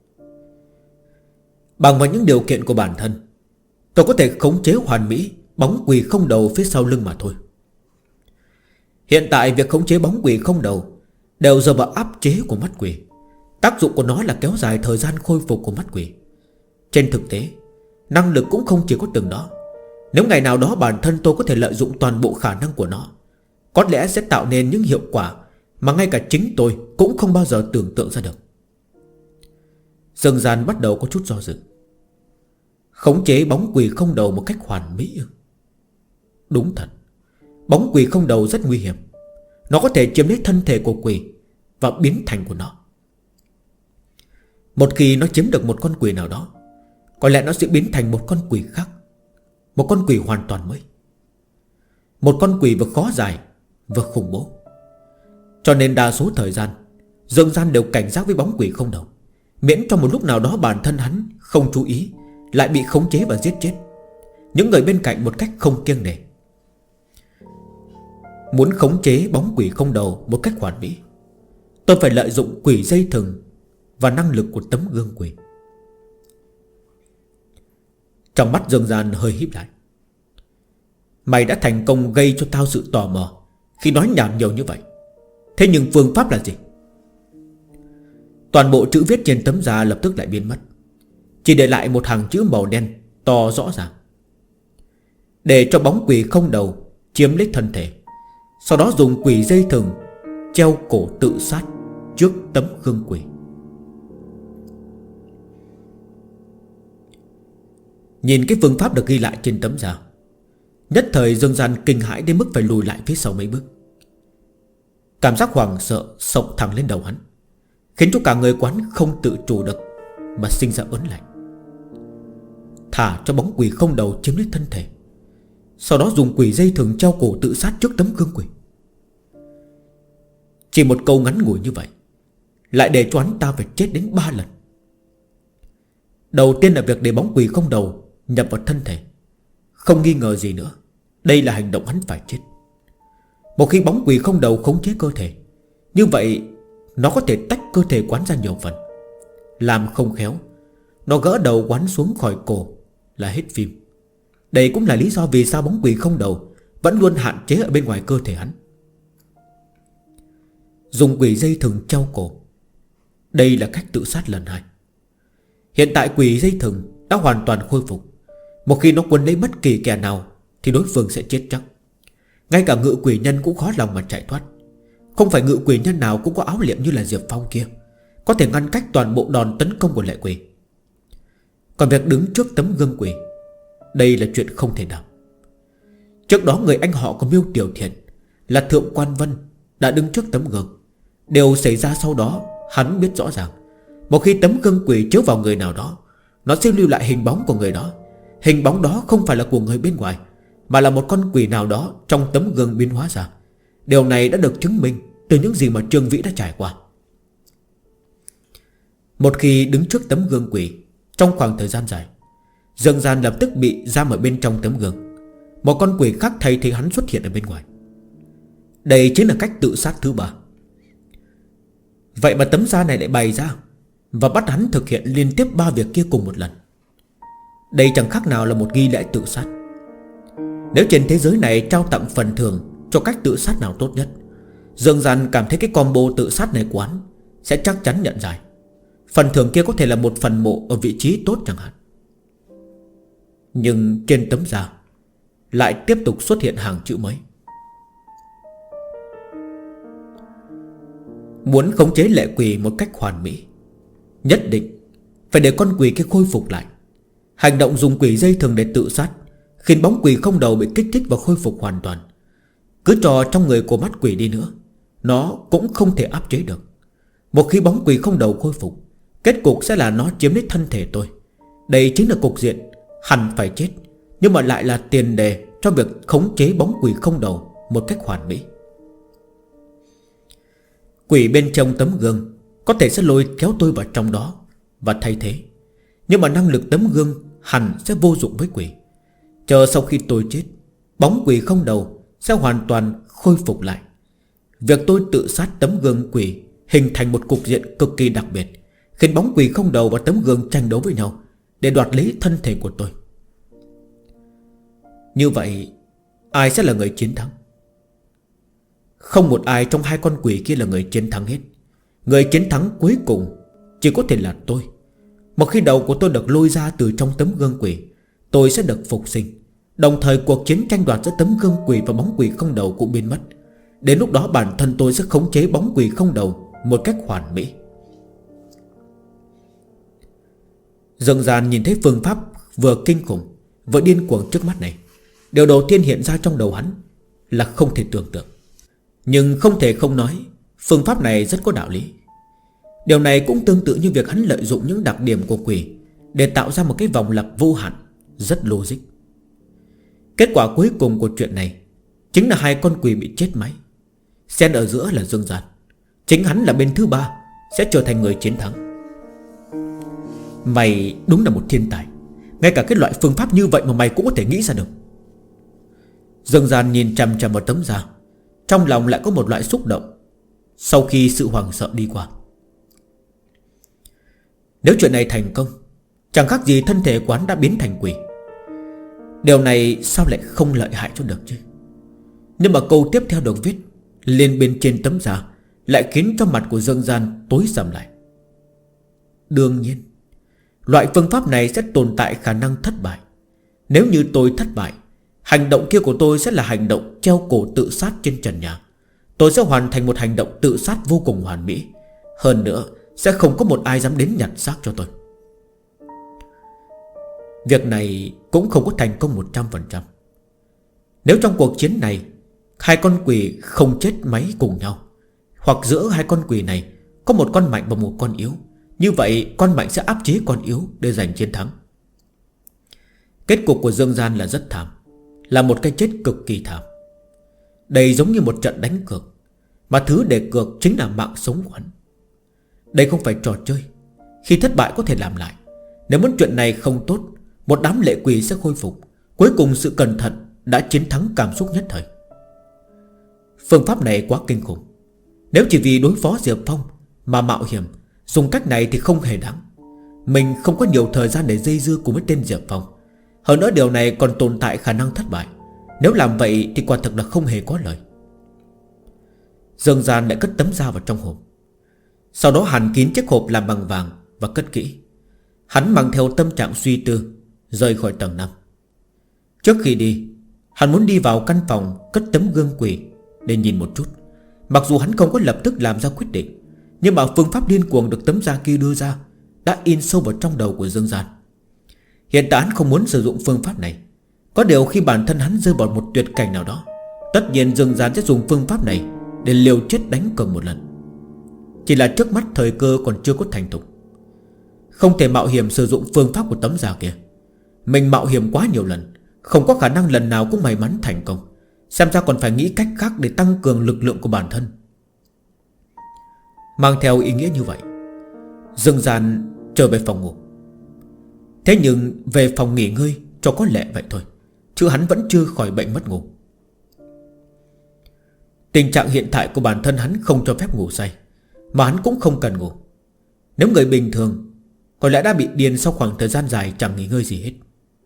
Bằng vào những điều kiện của bản thân, tôi có thể khống chế hoàn mỹ bóng quỷ không đầu phía sau lưng mà thôi. Hiện tại việc khống chế bóng quỷ không đầu đều dựa vào áp chế của mắt quỷ. Tác dụng của nó là kéo dài thời gian khôi phục của mắt quỷ. Trên thực tế, năng lực cũng không chỉ có từng đó. Nếu ngày nào đó bản thân tôi có thể lợi dụng toàn bộ khả năng của nó, có lẽ sẽ tạo nên những hiệu quả mà ngay cả chính tôi cũng không bao giờ tưởng tượng ra được. Dương Gian bắt đầu có chút do dự. Khống chế bóng quỷ không đầu một cách hoàn mỹ. Đúng thật, bóng quỷ không đầu rất nguy hiểm. Nó có thể chiếm lấy thân thể của quỷ và biến thành của nó. Một khi nó chiếm được một con quỷ nào đó, có lẽ nó sẽ biến thành một con quỷ khác, một con quỷ hoàn toàn mới, một con quỷ vừa khó giải vừa khủng bố. Cho nên đa số thời gian Dương Gian đều cảnh giác với bóng quỷ không đầu, miễn trong một lúc nào đó bản thân hắn không chú ý lại bị khống chế và giết chết những người bên cạnh một cách không kiêng nể. Muốn khống chế bóng quỷ không đầu một cách hoàn mỹ, tôi phải lợi dụng quỷ dây thừng và năng lực của tấm gương quỷ. Trong mắt Dương Gian hơi híp lại. Mày đã thành công gây cho tao sự tò mò khi nói nhảm nhiều như vậy. Thế nhưng phương pháp là gì? Toàn bộ chữ viết trên tấm da lập tức lại biến mất, chỉ để lại một hàng chữ màu đen to rõ ràng. Để cho bóng quỷ không đầu chiếm lấy thân thể, sau đó dùng quỷ dây thừng treo cổ tự sát trước tấm gương quỷ. Nhìn cái phương pháp được ghi lại trên tấm da, nhất thời Dương Gian kinh hãi đến mức phải lùi lại phía sau mấy bước. Cảm giác hoảng sợ xộc thẳng lên đầu hắn, khiến cho cả người quán không tự chủ được mà sinh ra ớn lạnh. Thả cho bóng quỷ không đầu chiếm lấy thân thể, sau đó dùng quỷ dây thừng treo cổ tự sát trước tấm gương quỷ. Chỉ một câu ngắn ngủi như vậy lại để cho hắn ta phải chết đến 3 lần. Đầu tiên là việc để bóng quỷ không đầu nhập vào thân thể. Không nghi ngờ gì nữa, đây là hành động hắn phải chết. Một khi bóng quỷ không đầu khống chế cơ thể, như vậy nó có thể tách cơ thể quán ra nhiều phần. Làm không khéo, nó gỡ đầu quán xuống khỏi cổ là hết phim. Đây cũng là lý do vì sao bóng quỷ không đầu vẫn luôn hạn chế ở bên ngoài cơ thể hắn. dùng quỷ dây thừng treo cổ. Đây là cách tự sát lần 2. Hiện tại quỷ dây thừng đã hoàn toàn khôi phục. Một khi nó quấn lấy bất kỳ kẻ nào thì đối phương sẽ chết chắc. Ngay cả ngự quỷ nhân cũng khó lòng mà chạy thoát. Không phải ngự quỷ nhân nào cũng có áo liệm như là Diệp Phong kia, có thể ngăn cách toàn bộ đòn tấn công của lệ quỷ. Còn việc đứng trước tấm gương quỷ, đây là chuyện không thể nào. Trước đó người anh họ của Miêu Tiểu Thiện là Thượng Quan Vân đã đứng trước tấm gương. Điều xảy ra sau đó hắn biết rõ ràng. Một khi tấm gương quỷ chiếu vào người nào đó, nó sẽ lưu lại hình bóng của người đó. Hình bóng đó không phải là của người bên ngoài, mà là một con quỷ nào đó trong tấm gương biến hóa ra. Điều này đã được chứng minh từ những gì mà Trương Vĩ đã trải qua. Một khi đứng trước tấm gương quỷ trong khoảng thời gian dài, Dương Gian lập tức bị giam ở bên trong tấm gương. Một con quỷ khác thay thế hắn xuất hiện ở bên ngoài. Đây chính là cách tự sát thứ 3. Vậy mà tấm da này lại bày ra và bắt hắn thực hiện liên tiếp 3 việc kia cùng một lần. Đây chẳng khác nào là một nghi lễ tự sát. Nếu trên thế giới này trao tặng phần thưởng cho cách tự sát nào tốt nhất, Dương Gian cảm thấy cái combo tự sát này của hắn sẽ chắc chắn nhận giải. Phần thưởng kia có thể là một phần mộ ở vị trí tốt chẳng hạn. Nhưng trên tấm da lại tiếp tục xuất hiện hàng chữ mới. Muốn khống chế lệ quỷ một cách hoàn mỹ, nhất định phải để con quỷ kia khôi phục lại. Hành động dùng quỷ dây thừng để tự sát khiến bóng quỷ không đầu bị kích thích và khôi phục hoàn toàn. Cứ trò trong người của mắt quỷ đi nữa, nó cũng không thể áp chế được. Một khi bóng quỷ không đầu khôi phục, kết cục sẽ là nó chiếm lấy thân thể tôi. Đây chính là cục diện hẳn phải chết, nhưng mà lại là tiền đề cho việc khống chế bóng quỷ không đầu một cách hoàn mỹ. Quỷ bên trong tấm gương có thể sẽ lôi kéo tôi vào trong đó và thay thế, nhưng mà năng lực tấm gương hẳn sẽ vô dụng với quỷ. Chờ sau khi tôi chết, bóng quỷ không đầu sẽ hoàn toàn khôi phục lại. Việc tôi tự sát tấm gương quỷ hình thành một cục diện cực kỳ đặc biệt, khiến bóng quỷ không đầu và tấm gương tranh đấu với nhau để đoạt lấy thân thể của tôi. Như vậy ai sẽ là người chiến thắng? Không một ai trong hai con quỷ kia là người chiến thắng hết. Người chiến thắng cuối cùng chỉ có thể là tôi. Một khi đầu của tôi được lôi ra từ trong tấm gương quỷ, tôi sẽ được phục sinh. Đồng thời cuộc chiến tranh đoạt giữa tấm gương quỷ và bóng quỷ không đầu cũng biến mất. Đến lúc đó bản thân tôi sẽ khống chế bóng quỷ không đầu một cách hoàn mỹ. Dương Gian nhìn thấy phương pháp vừa kinh khủng vừa điên cuồng trước mắt này. Điều đầu tiên hiện ra trong đầu hắn là không thể tưởng tượng. Nhưng không thể không nói, phương pháp này rất có đạo lý. Điều này cũng tương tự như việc hắn lợi dụng những đặc điểm của quỷ để tạo ra một cái vòng lặp vô hạn, rất logic. Kết quả cuối cùng của chuyện này chính là hai con quỷ bị chết máy. Xen ở giữa là Dương Gian. Chính hắn là bên thứ 3 sẽ trở thành người chiến thắng. Mày đúng là một thiên tài. Ngay cả cái loại phương pháp như vậy mà mày cũng có thể nghĩ ra được. Dương Gian nhìn chằm chằm vào tấm da, trong lòng lại có một loại xúc động sau khi sự hoảng sợ đi qua. Nếu chuyện này thành công, chẳng khác gì thân thể quán đã biến thành quỷ. Điều này sao lại không lợi hại cho được chứ? Nhưng mà câu tiếp theo được viết lên bên trên tấm da lại khiến cho mặt của Dương Gian tối sầm lại. Đương nhiên, loại phương pháp này sẽ tồn tại khả năng thất bại. Nếu như tôi thất bại, hành động kia của tôi sẽ là hành động treo cổ tự sát trên trần nhà. Tôi sẽ hoàn thành một hành động tự sát vô cùng hoàn mỹ. Hơn nữa, sẽ không có một ai dám đến nhặt xác cho tôi. Việc này cũng không có thành công 100%. Nếu trong cuộc chiến này hai con quỷ không chết máy cùng nhau, hoặc giữa hai con quỷ này có một con mạnh và một con yếu, như vậy con mạnh sẽ áp chế con yếu để giành chiến thắng. Kết cục của Dương Gian là rất thảm, là một cái chết cực kỳ thảm. Đây giống như một trận đánh cược, mà thứ để cược chính là mạng sống của hắn. Đây không phải trò chơi. Khi thất bại có thể làm lại. Nếu muốn chuyện này không tốt, một đám lệ quỷ sẽ khôi phục. Cuối cùng sự cẩn thận đã chiến thắng cảm xúc nhất thời. Phương pháp này quá kinh khủng. Nếu chỉ vì đối phó Diệp Phong mà mạo hiểm dùng cách này thì không hề đáng. Mình không có nhiều thời gian để dây dưa cùng với tên Diệp Phong. Hơn nữa điều này còn tồn tại khả năng thất bại. Nếu làm vậy thì quả thực là không hề có lợi. Dương Gian lại cất tấm da vào trong hộp. Sau đó hàn kín chiếc hộp làm bằng vàng và cất kỹ. Hắn mang theo tâm trạng suy tư rời khỏi tầng 5. Trước khi đi, hắn muốn đi vào căn phòng cất tấm gương quỷ để nhìn một chút. Mặc dù hắn không có lập tức làm ra quyết định, nhưng mà phương pháp điên cuồng được tấm da kia đưa ra đã in sâu vào trong đầu của Dương Gian. Hiện tại hắn không muốn sử dụng phương pháp này. Có điều khi bản thân hắn rơi vào một tuyệt cảnh nào đó, tất nhiên Dương Gian sẽ dùng phương pháp này để liều chết đánh cược một lần. Chỉ là trước mắt thời cơ còn chưa có thành thục, không thể mạo hiểm sử dụng phương pháp của tấm da kia. Mình mạo hiểm quá nhiều lần, không có khả năng lần nào cũng may mắn thành công. Xem ra còn phải nghĩ cách khác để tăng cường lực lượng của bản thân. Mang theo ý nghĩa như vậy, Dương Gian trở về phòng ngủ. Thế nhưng về phòng nghỉ ngơi cho có lệ vậy thôi, chứ hắn vẫn chưa khỏi bệnh mất ngủ. Tình trạng hiện tại của bản thân hắn không cho phép ngủ say, mà hắn cũng không cần ngủ. Nếu người bình thường có lẽ đã bị điên sau khoảng thời gian dài chẳng nghỉ ngơi gì hết.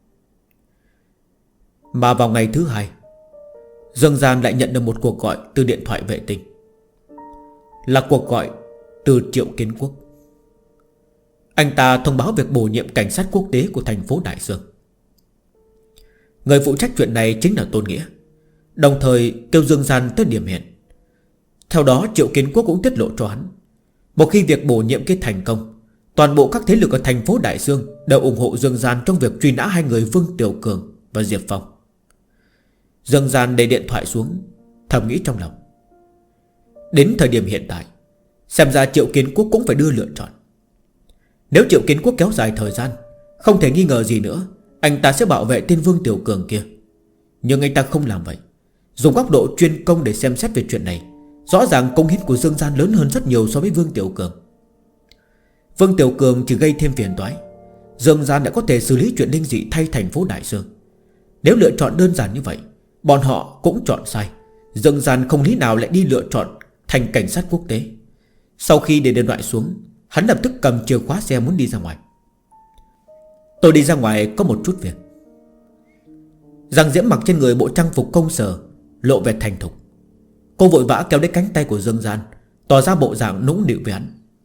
Mà vào ngày thứ 2, Dương Gian lại nhận được một cuộc gọi từ điện thoại vệ tinh. Là cuộc gọi từ Triệu Kiến Quốc. Anh ta thông báo việc bổ nhiệm cảnh sát quốc tế của thành phố Đại Sương. Người phụ trách chuyện này chính là Tôn Nghĩa, đồng thời kêu Dương Gian tới điểm hẹn. Theo đó Triệu Kiến Quốc cũng tiết lộ cho hắn, một khi việc bổ nhiệm kia thành công, toàn bộ các thế lực ở thành phố Đại Sương đều ủng hộ Dương Gian trong việc truy nã hai người Vương Tiểu Cường và Diệp Phong. Dương Gian để điện thoại xuống, thầm nghĩ trong lòng. Đến thời điểm hiện tại, xem ra Triệu Kiến Quốc cũng phải đưa lựa chọn. Nếu Triệu Kiến Quốc kéo dài thời gian, không thể nghi ngờ gì nữa, anh ta sẽ bảo vệ tên Vương Tiểu Cường kia. Nhưng anh ta không làm vậy. Dùng góc độ chuyên công để xem xét về chuyện này, rõ ràng công hiến của Dương Gian lớn hơn rất nhiều so với Vương Tiểu Cường. Vương Tiểu Cường chỉ gây thêm phiền toái, Dương Gian đã có thể xử lý chuyện linh dị thay thành phố Đại Sương. Nếu lựa chọn đơn giản như vậy, bọn họ cũng chọn sai. Dương Gian không lý nào lại đi lựa chọn thành cảnh sát quốc tế. Sau khi để điện thoại xuống, hắn lập tức cầm chìa khóa xe muốn đi ra ngoài. Tôi đi ra ngoài có một chút việc. Giang Diễm mặc trên người bộ trang phục công sở, lộ vẻ thành thục. Cô vội vã kéo lấy cánh tay của Dương Gian, tỏ ra bộ dạng nũng nịu với hắn.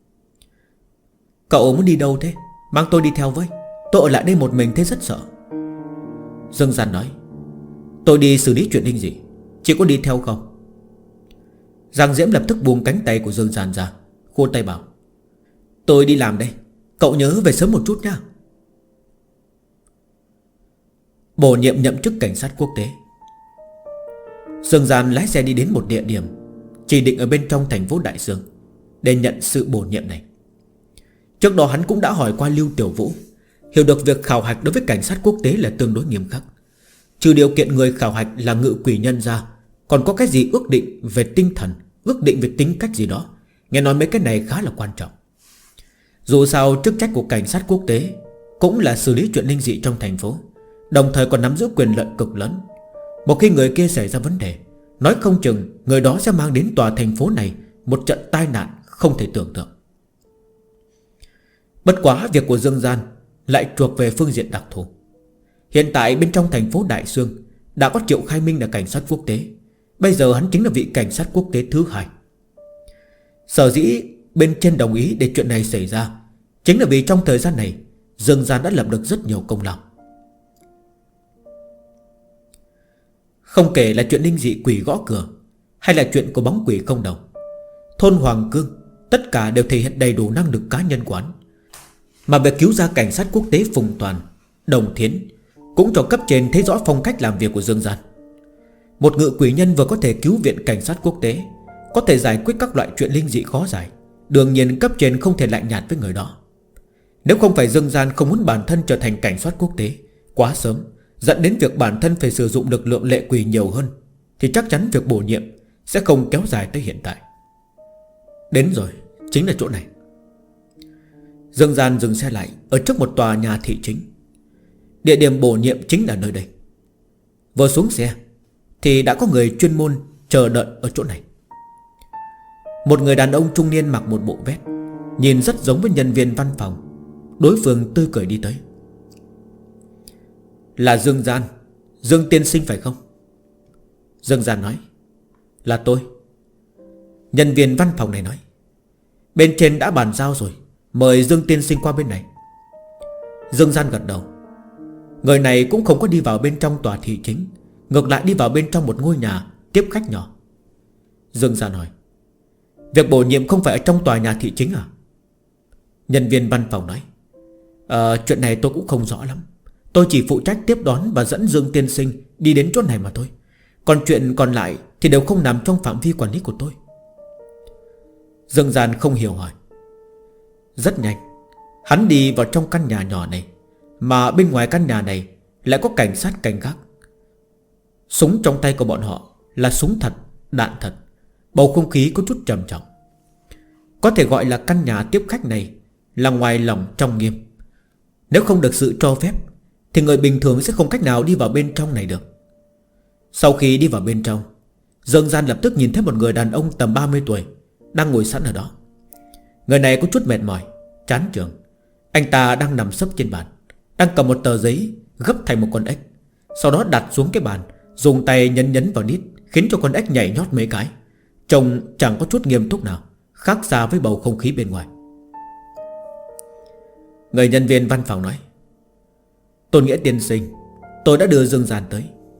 Cậu muốn đi đâu thế? Mang tôi đi theo với. Tôi ở lại đây một mình thế rất sợ. Dương Gian nói, tôi đi xử lý chuyện linh dị, chị có đi theo không? Giang Diễm lập tức buông cánh tay của Dương Gian ra, khô tay bảo, tôi đi làm đây, cậu nhớ về sớm một chút nha. Bổ nhiệm nhậm chức cảnh sát quốc tế. Dương Gian lái xe đi đến một địa điểm chỉ định ở bên trong thành phố Đại Sương để nhận sự bổ nhiệm này. Trước đó hắn cũng đã hỏi qua Lưu Tiểu Vũ, hiểu được việc khảo hạch đối với cảnh sát quốc tế là tương đối nghiêm khắc. Trừ điều kiện người khảo hạch là ngự quỷ nhân ra, còn có cái gì ước định về tinh thần, ước định về tính cách gì đó. Nghe nói mấy cái này khá là quan trọng. Dù sao chức trách của cảnh sát quốc tế cũng là xử lý chuyện linh dị trong thành phố, đồng thời còn nắm giữ quyền lợi cực lớn. Một khi người kia xảy ra vấn đề, nói không chừng người đó sẽ mang đến tòa thành phố này một trận tai nạn không thể tưởng tượng. Bất quá việc của Dương Gian lại thuộc về phương diện đặc thù. Hiện tại bên trong thành phố Đại Sương đã có Triệu Khai Minh là cảnh sát quốc tế. Bây giờ hắn chính là vị cảnh sát quốc tế thứ 2. Sở dĩ bên trên đồng ý để chuyện này xảy ra, chính là vì trong thời gian này Dương Gian đã lập được rất nhiều công lao. Không kể là chuyện linh dị quỷ gõ cửa, hay là chuyện của bóng quỷ không đầu, thôn Hoàng Cương, tất cả đều thể hiện đầy đủ năng lực cá nhân của hắn. Mà việc cứu ra cảnh sát quốc tế Phùng Toàn, Đồng Thiến cũng cho cấp trên thấy rõ phong cách làm việc của Dương Gian. Một ngự quỷ nhân vừa có thể cứu viện cảnh sát quốc tế, có thể giải quyết các loại chuyện linh dị khó giải, đương nhiên cấp trên không thể lạnh nhạt với người đó. Nếu không phải Dương Gian không muốn bản thân trở thành cảnh sát quốc tế quá sớm, dẫn đến việc bản thân phải sử dụng lực lượng lệ quỷ nhiều hơn, thì chắc chắn việc bổ nhiệm sẽ không kéo dài tới hiện tại. Đến rồi, chính là chỗ này. Dương Gian dừng xe lại ở trước một tòa nhà thị chính. Địa điểm bổ nhiệm chính là nơi đây. Vừa xuống xe thì đã có người chuyên môn chờ đợi ở chỗ này. Một người đàn ông trung niên mặc một bộ vest, nhìn rất giống với nhân viên văn phòng. Đối phương tươi cười đi tới. Là Dương Gian, Dương tiên sinh phải không? Dương Gian nói, là tôi. Nhân viên văn phòng này nói: Bên trên đã bàn giao rồi, mời Dương tiên sinh qua bên này. Dương Gian gật đầu. Người này cũng không có đi vào bên trong tòa thị chính, ngược lại đi vào bên trong một ngôi nhà tiếp khách nhỏ. Dương Gian hỏi: Việc bổ nhiệm không phải ở trong tòa nhà thị chính à? Nhân viên văn phòng nói: Chuyện này tôi cũng không rõ lắm. Tôi chỉ phụ trách tiếp đón và dẫn Dương tiên sinh đi đến chỗ này mà thôi. Còn chuyện còn lại thì đều không nằm trong phạm vi quản lý của tôi. Dương Gian không hiểu hỏi: Rất nhanh, hắn đi vào trong căn nhà nhỏ này, mà bên ngoài căn nhà này lại có cảnh sát canh gác. Súng trong tay của bọn họ là súng thật, đạn thật. Bầu không khí có chút trầm trọng. Có thể gọi là căn nhà tiếp khách này là ngoài lòng trong nghiêm. Nếu không được sự cho phép thì người bình thường sẽ không cách nào đi vào bên trong này được. Sau khi đi vào bên trong, Dương Gian lập tức nhìn thấy một người đàn ông tầm 30 tuổi đang ngồi sẵn ở đó. Người này có chút mệt mỏi, chán chường. Anh ta đang nằm sấp trên bàn, đang cầm một tờ giấy gấp thành một con ếch, sau đó đặt xuống cái bàn, dùng tay nhấn nhấn vào nít, khiến cho con ếch nhảy nhót mấy cái. Trông chẳng có chút nghiêm túc nào, khác xa với bầu không khí bên ngoài. Người nhân viên văn phòng nói: Tôn Nghĩa tiên sinh, tôi đã đưa Dương Gian tới.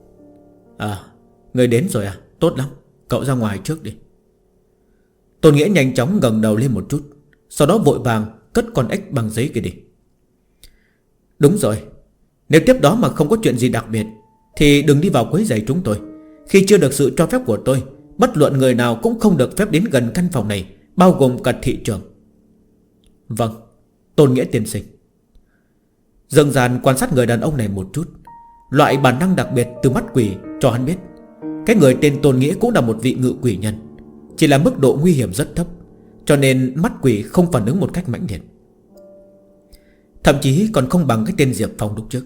Người đến rồi à? Tốt lắm, cậu ra ngoài trước đi. Tôn Nghĩa nhanh chóng ngẩng đầu lên một chút, sau đó vội vàng cất con ếch bằng giấy kia đi. Đúng rồi, nếu tiếp đó mà không có chuyện gì đặc biệt thì đừng đi vào quấy rầy chúng tôi. Khi chưa được sự cho phép của tôi, bất luận người nào cũng không được phép đến gần căn phòng này, bao gồm cả thị trưởng. Vâng, Tôn Nghĩa tiên sinh. Dương Gian quan sát người đàn ông này một chút. Loại bản năng đặc biệt từ mắt quỷ cho hắn biết cái người tên Tôn Nghĩa cũng là một vị ngự quỷ nhân, chỉ là mức độ nguy hiểm rất thấp, cho nên mắt quỷ không phản ứng một cách mãnh liệt, thậm chí còn không bằng cái tên Diệp Phong lúc trước.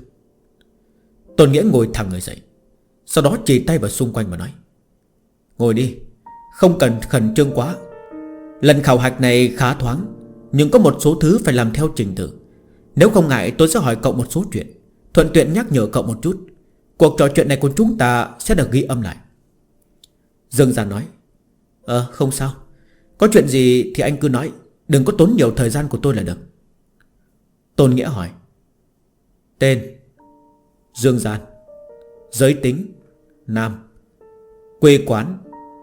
Tôn Nghĩa ngồi thẳng người dậy, sau đó chỉ tay vào xung quanh mà nói: Ngồi đi, không cần khẩn trương quá. Lần khảo hạch này khá thoáng, nhưng có một số thứ phải làm theo trình tự. Nếu không ngại tôi sẽ hỏi cậu một số chuyện, thuận tiện nhắc nhở cậu một chút. Cuộc trò chuyện này của chúng ta sẽ được ghi âm lại. Dương Gian nói: Không sao, có chuyện gì thì anh cứ nói, đừng có tốn nhiều thời gian của tôi là được. Tôn Nghĩa hỏi: Tên: Dương Gian. Giới tính: nam. Quê quán?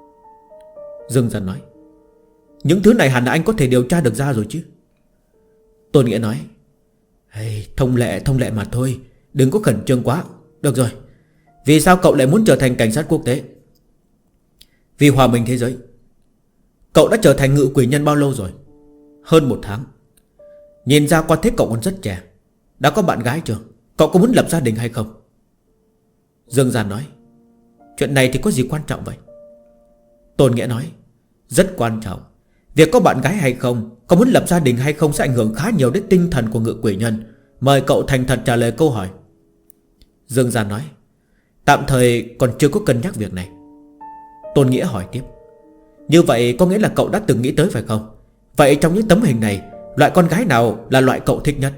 Dương Gian nói: Những thứ này hẳn là anh có thể điều tra được ra rồi chứ. Tôn Nghĩa nói: Thông lệ mà thôi, đừng có khẩn trương quá. Được rồi, vì sao cậu lại muốn trở thành cảnh sát quốc tế? Vì hòa bình thế giới. Cậu đã trở thành ngự quỷ nhân bao lâu rồi? Hơn 1 tháng. Nhìn ra qua thế cậu còn rất trẻ. Đã có bạn gái chưa? Cậu có muốn lập gia đình hay không? Dương Gian nói: Chuyện này thì có gì quan trọng vậy? Tôn Nghĩa nói: Rất quan trọng. Việc có bạn gái hay không, có muốn lập gia đình hay không sẽ ảnh hưởng khá nhiều đến tinh thần của ngự quỷ nhân. Mời cậu thành thật trả lời câu hỏi. Dương Gian nói: Tạm thời còn chưa có cân nhắc việc này. Tôn Nghĩa hỏi tiếp: Như vậy có nghĩa là cậu đã từng nghĩ tới phải không? Vậy trong những tấm hình này, loại con gái nào là loại cậu thích nhất?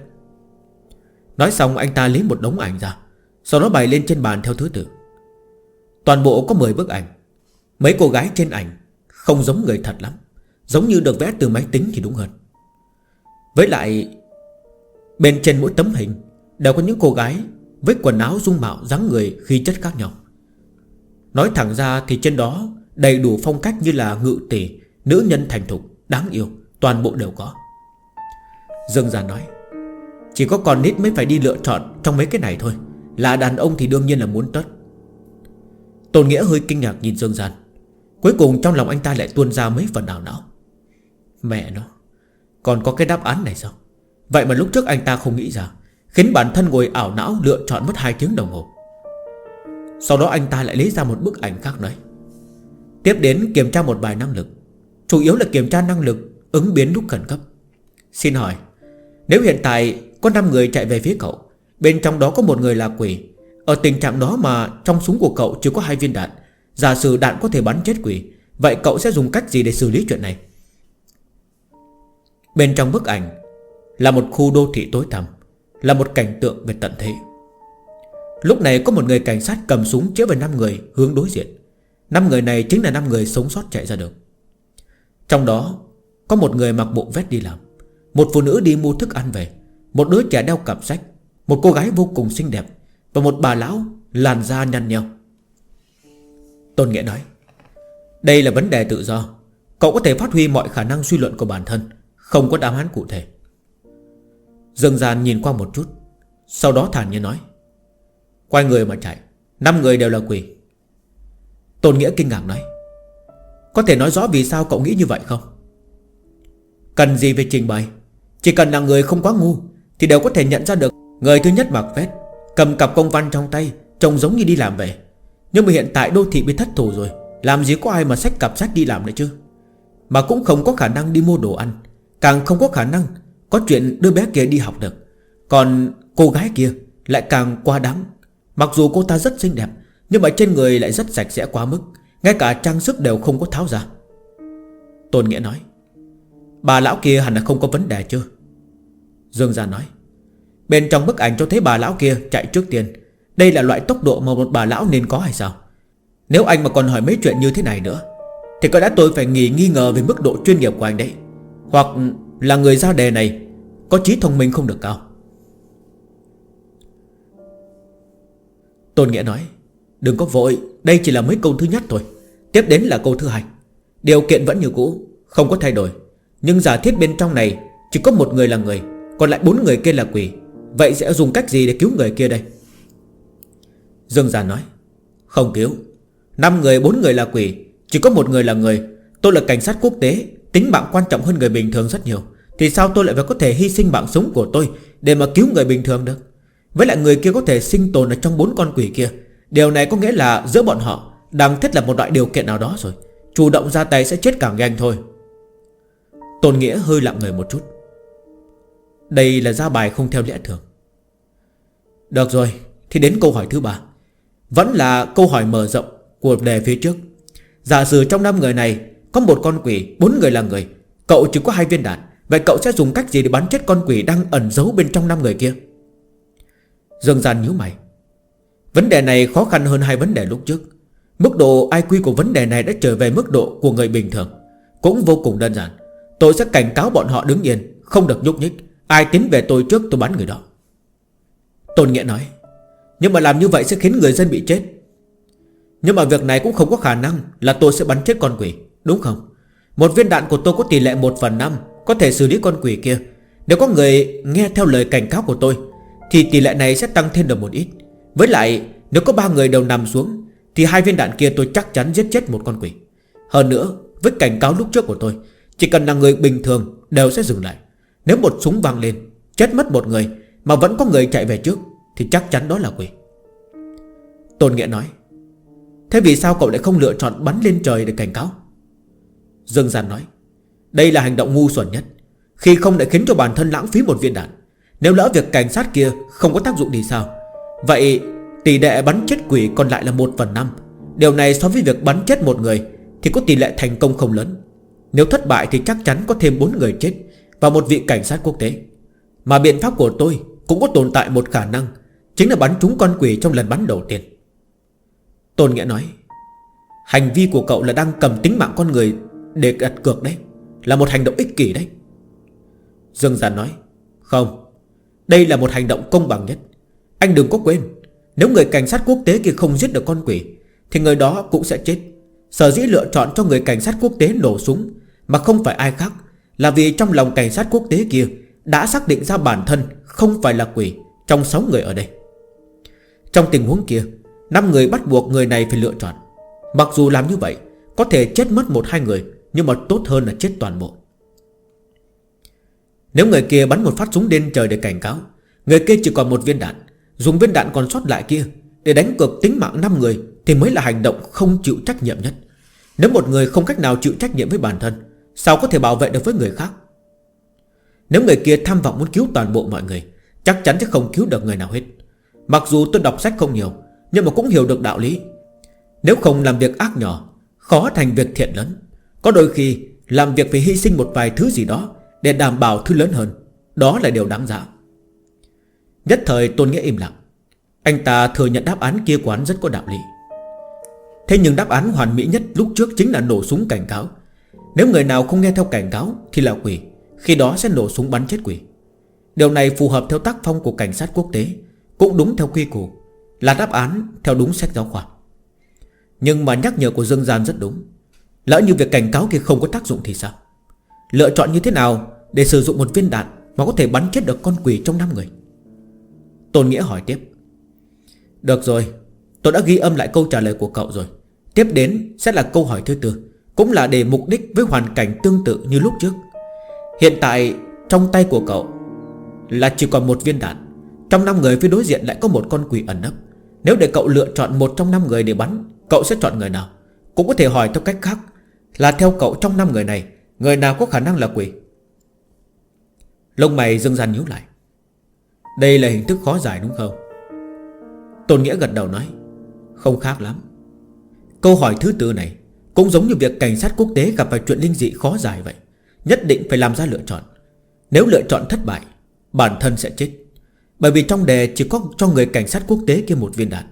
Nói xong anh ta lấy một đống ảnh ra, sau đó bày lên trên bàn theo thứ tự. Toàn bộ có 10 bức ảnh. Mấy cô gái trên ảnh không giống người thật lắm, giống như được vẽ từ máy tính thì đúng hơn. Với lại bên trên mỗi tấm hình đều có những cô gái với quần áo dung mạo dáng người khí chất khác nhau. Nói thẳng ra thì trên đó đầy đủ phong cách như là ngự tỷ, nữ nhân thành thục, đáng yêu, toàn bộ đều có. Dương Gian nói: Chỉ có con nít mới phải đi lựa chọn trong mấy cái này thôi, là đàn ông thì đương nhiên là muốn tất. Tôn Nghĩa hơi kinh ngạc nhìn Dương Gian. Cuối cùng trong lòng anh ta lại tuôn ra mấy phần ảo não. Mẹ nó, còn có cái đáp án này sao? Vậy mà lúc trước anh ta không nghĩ ra, khiến bản thân ngồi ảo não lựa chọn mất 2 tiếng đồng hồ. Sau đó anh ta lại lấy ra một bức ảnh khác nói: Tiếp đến kiểm tra một bài năng lực, chủ yếu là kiểm tra năng lực ứng biến lúc khẩn cấp. Xin hỏi, nếu hiện tại có 5 người chạy về phía cậu, bên trong đó có một người là quỷ, ở tình trạng đó mà trong súng của cậu chỉ có 2 viên đạn, giả sử đạn có thể bắn chết quỷ, vậy cậu sẽ dùng cách gì để xử lý chuyện này? Bên trong bức ảnh là một khu đô thị tối tăm, là một cảnh tượng về tận thế. Lúc này có một người cảnh sát cầm súng chĩa vào 5 người hướng đối diện. 5 người này chính là 5 người sống sót chạy ra được. Trong đó có một người mặc bộ vest đi làm, một phụ nữ đi mua thức ăn về, một đứa trẻ đeo cặp sách, một cô gái vô cùng xinh đẹp, và một bà lão làn da nhăn nheo. Tôn Nghĩa nói: đây là vấn đề tự do, cậu có thể phát huy mọi khả năng suy luận của bản thân, không có đáp án cụ thể. Dương Gian nhìn qua một chút, sau đó thản nhiên nói: quay người mà chạy, 5 người đều là quỷ. Tôn Nghĩa kinh ngạc nói: có thể nói rõ vì sao cậu nghĩ như vậy không? Cần gì phải trình bày, chỉ cần là người không quá ngu thì đều có thể nhận ra được. Người thứ nhất mặc vest, cầm cặp công văn trong tay, trông giống như đi làm về. Nhưng mà hiện tại đô thị bị thất thủ rồi, làm gì có ai mà xách cặp sách đi làm nữa chứ. Mà cũng không có khả năng đi mua đồ ăn, càng không có khả năng có chuyện đứa bé kia đi học được. Còn cô gái kia lại càng quá đáng. Mặc dù cô ta rất xinh đẹp, nhưng mà trên người lại rất sạch sẽ quá mức, ngay cả trang sức đều không có tháo ra. Tôn Nghĩa nói: bà lão kia hẳn là không có vấn đề chứ? Dương Gia nói: bên trong bức ảnh cho thấy bà lão kia chạy trước tiên. Đây là loại tốc độ mà một bà lão nên có hay sao? Nếu anh mà còn hỏi mấy chuyện như thế này nữa thì có lẽ tôi phải nghi ngờ về mức độ chuyên nghiệp của anh đấy. Hoặc là người ra đề này có trí thông minh không được cao. Tôn Nghĩa nói: đừng có vội, đây chỉ là mấy câu thứ nhất thôi. Tiếp đến là câu thứ hai. Điều kiện vẫn như cũ, không có thay đổi. Nhưng giả thiết bên trong này chỉ có một người là người, còn lại 4 người kia là quỷ. Vậy sẽ dùng cách gì để cứu người kia đây? Dương Giàn nói: không cứu. 5 người 4 người là quỷ, chỉ có một người là người. Tôi là cảnh sát quốc tế, tính mạng quan trọng hơn người bình thường rất nhiều. Thì sao tôi lại phải có thể hy sinh mạng sống của tôi để mà cứu người bình thường được? Với lại người kia có thể sinh tồn ở trong 4 con quỷ kia. Điều này có nghĩa là giữa bọn họ đang thiết lập một loại điều kiện nào đó rồi. Chủ động ra tay sẽ chết càng nhanh thôi. Tôn Nghĩa hơi lặng người một chút. Đây là ra bài không theo lẽ thường. Được rồi, thì đến câu hỏi thứ 3. Vẫn là câu hỏi mở rộng của đề phía trước. Giả sử trong 5 người này có một con quỷ, 4 người là người, cậu chỉ có 2 viên đạn. Vậy cậu sẽ dùng cách gì để bắn chết con quỷ đang ẩn giấu bên trong 5 người kia? Dương Gian nhíu mày. Vấn đề này khó khăn hơn 2 vấn đề lúc trước. Mức độ IQ của vấn đề này đã trở về mức độ của người bình thường. Cũng vô cùng đơn giản. Tôi sẽ cảnh cáo bọn họ đứng yên, không được nhúc nhích. Ai tiến về tôi trước tôi bắn người đó. Tôn Nghĩa nói: nhưng mà làm như vậy sẽ khiến người dân bị chết. Nhưng mà việc này cũng không có khả năng là tôi sẽ bắn chết con quỷ, đúng không? Một viên đạn của tôi có tỷ lệ 1/5 có thể xử lý con quỷ kia. Nếu có người nghe theo lời cảnh cáo của tôi thì tỷ lệ này sẽ tăng thêm được một ít. Với lại nếu có 3 người đều nằm xuống thì 2 viên đạn kia tôi chắc chắn giết chết một con quỷ. Hơn nữa, với cảnh cáo lúc trước của tôi, chỉ cần là người bình thường đều sẽ dừng lại. Nếu một súng vang lên, chết mất một người mà vẫn có người chạy về trước thì chắc chắn đó là quỷ. Tôn Nghĩa nói: thế vì sao cậu lại không lựa chọn bắn lên trời để cảnh cáo? Dương Gian nói: đây là hành động ngu xuẩn nhất. Khi không lại khiến cho bản thân lãng phí một viên đạn. Nếu lỡ việc cảnh sát kia không có tác dụng thì sao? Vậy tỷ lệ bắn chết quỷ còn lại là 1/5. Điều này so với việc bắn chết một người thì có tỷ lệ thành công không lớn. Nếu thất bại thì chắc chắn có thêm 4 người chết và một vị cảnh sát quốc tế. Mà biện pháp của tôi cũng có tồn tại một khả năng, chính là bắn trúng con quỷ trong lần bắn đầu tiên. Tôn Nghĩa nói: hành vi của cậu là đang cầm tính mạng con người để đặt cược đấy, là một hành động ích kỷ đấy. Dương Giản nói: không, đây là một hành động công bằng nhất. Anh đừng có quên, nếu người cảnh sát quốc tế kia không giết được con quỷ thì người đó cũng sẽ chết. Sở dĩ lựa chọn cho người cảnh sát quốc tế nổ súng mà không phải ai khác là vì trong lòng cảnh sát quốc tế kia đã xác định ra bản thân không phải là quỷ trong 6 người ở đây. Trong tình huống kia, 5 người bắt buộc người này phải lựa chọn. Mặc dù làm như vậy có thể chết mất 1-2 người, nhưng mà tốt hơn là chết toàn bộ. Nếu người kia bắn một phát súng lên trời để cảnh cáo, người kia chỉ còn một viên đạn, dùng viên đạn còn sót lại kia để đánh cược tính mạng 5 người thì mới là hành động không chịu trách nhiệm nhất. Nếu một người không cách nào chịu trách nhiệm với bản thân, sao có thể bảo vệ được với người khác? Nếu người kia tham vọng muốn cứu toàn bộ mọi người, chắc chắn sẽ không cứu được người nào hết. Mặc dù tôi đọc sách không nhiều, nhưng mà cũng hiểu được đạo lý. Nếu không làm việc ác nhỏ, khó thành việc thiện lớn. Có đôi khi làm việc phải hy sinh một vài thứ gì đó để đảm bảo thứ lớn hơn. Đó là điều đáng giá. Nhất thời Tôn Nghĩa im lặng. Anh ta thừa nhận đáp án kia của hắn rất có đạo lý. Thế nhưng đáp án hoàn mỹ nhất lúc trước chính là nổ súng cảnh cáo. Nếu người nào không nghe theo cảnh cáo thì là quỷ, khi đó sẽ nổ súng bắn chết quỷ. Điều này phù hợp theo tác phong của cảnh sát quốc tế, cũng đúng theo quy củ, là đáp án theo đúng sách giáo khoa. Nhưng mà nhắc nhở của Dương Gian rất đúng. Lỡ như việc cảnh cáo kia không có tác dụng thì sao? Lựa chọn như thế nào để sử dụng một viên đạn mà có thể bắn chết được con quỷ trong 5 người? Tôn Nghĩa hỏi tiếp. Được rồi, tôi đã ghi âm lại câu trả lời của cậu rồi. Tiếp đến sẽ là câu hỏi thứ tư, cũng là để mục đích với hoàn cảnh tương tự như lúc trước. Hiện tại trong tay của cậu là chỉ còn một viên đạn. Trong 5 người phía đối diện lại có một con quỷ ẩn nấp. Nếu để cậu lựa chọn một trong 5 người để bắn, cậu sẽ chọn người nào? Cũng có thể hỏi theo cách khác, là theo cậu trong 5 người này, người nào có khả năng là quỷ? Lông mày Dương Gian nhíu lại. Đây là hình thức khó giải đúng không? Tôn Nghĩa gật đầu nói. Không khác lắm. Câu hỏi thứ tư này cũng giống như việc cảnh sát quốc tế gặp phải chuyện linh dị khó giải vậy. Nhất định phải làm ra lựa chọn. Nếu lựa chọn thất bại, bản thân sẽ chết. Bởi vì trong đề chỉ có cho người cảnh sát quốc tế kia một viên đạn.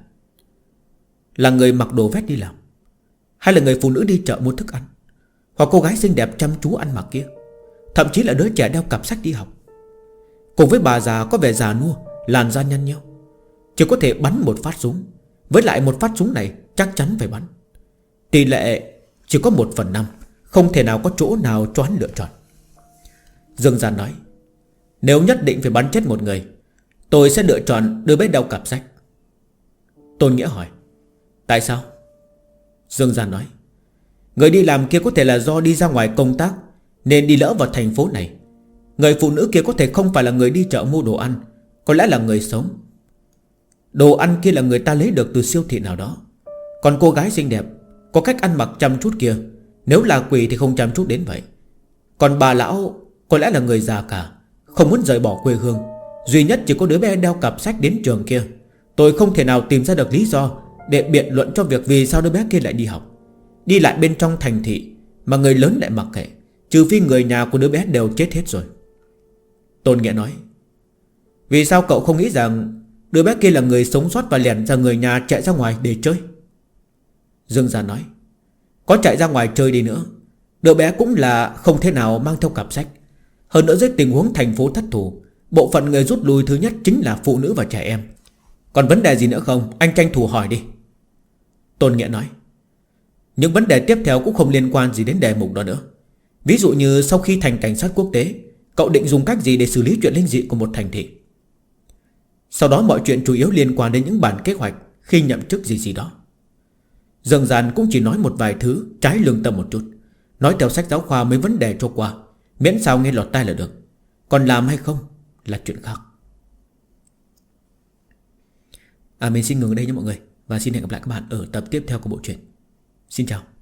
Là người mặc đồ vest đi làm, hay là người phụ nữ đi chợ mua thức ăn, hoặc cô gái xinh đẹp chăm chú ăn mặc kia, thậm chí là đứa trẻ đeo cặp sách đi học, cùng với bà già có vẻ già nua, làn da nhăn nheo. Chỉ có thể bắn một phát súng. Với lại một phát súng này chắc chắn phải bắn. Tỷ lệ chỉ có 1/5, không thể nào có chỗ nào cho hắn lựa chọn. Dương Gian nói. Nếu nhất định phải bắn chết một người, tôi sẽ lựa chọn đứa bé đeo cặp sách. Tôn Nghĩa hỏi. Tại sao? Dương Gian nói. Người đi làm kia có thể là do đi ra ngoài công tác nên đi lỡ vào thành phố này. Người phụ nữ kia có thể không phải là người đi chợ mua đồ ăn, có lẽ là người sống. Đồ ăn kia là người ta lấy được từ siêu thị nào đó. Còn cô gái xinh đẹp có cách ăn mặc chăm chút kia, nếu là quỷ thì không chăm chút đến vậy. Còn bà lão có lẽ là người già cả, không muốn rời bỏ quê hương. Duy nhất chỉ có đứa bé đeo cặp sách đến trường kia. Tôi không thể nào tìm ra được lý do để biện luận cho việc vì sao đứa bé kia lại đi học, đi lại bên trong thành thị, mà người lớn lại mặc kệ. Trừ phi người nhà của đứa bé đều chết hết rồi. Tôn Nghĩa nói. Vì sao cậu không nghĩ rằng đứa bé kia là người sống sót và lẻn ra người nhà chạy ra ngoài để chơi? Dương Gian nói. Có chạy ra ngoài chơi đi nữa, đứa bé cũng là không thể nào mang theo cặp sách. Hơn nữa dưới tình huống thành phố thất thủ, bộ phận người rút lui thứ nhất chính là phụ nữ và trẻ em. Còn vấn đề gì nữa không? Anh tranh thủ hỏi đi. Tôn Nghĩa nói. Những vấn đề tiếp theo cũng không liên quan gì đến đề mục đó nữa. Ví dụ như sau khi thành cảnh sát quốc tế, cậu định dùng cách gì để xử lý chuyện linh dị của một thành thị? Sau đó mọi chuyện chủ yếu liên quan đến những bản kế hoạch khi nhậm chức gì đó. Dương Gian cũng chỉ nói một vài thứ trái lương tâm một chút. Nói theo sách giáo khoa mấy vấn đề cho qua, miễn sao nghe lọt tai là được. Còn làm hay không là chuyện khác. Mình xin ngừng ở đây nha mọi người, và xin hẹn gặp lại các bạn ở tập tiếp theo của bộ truyện. Xin chào.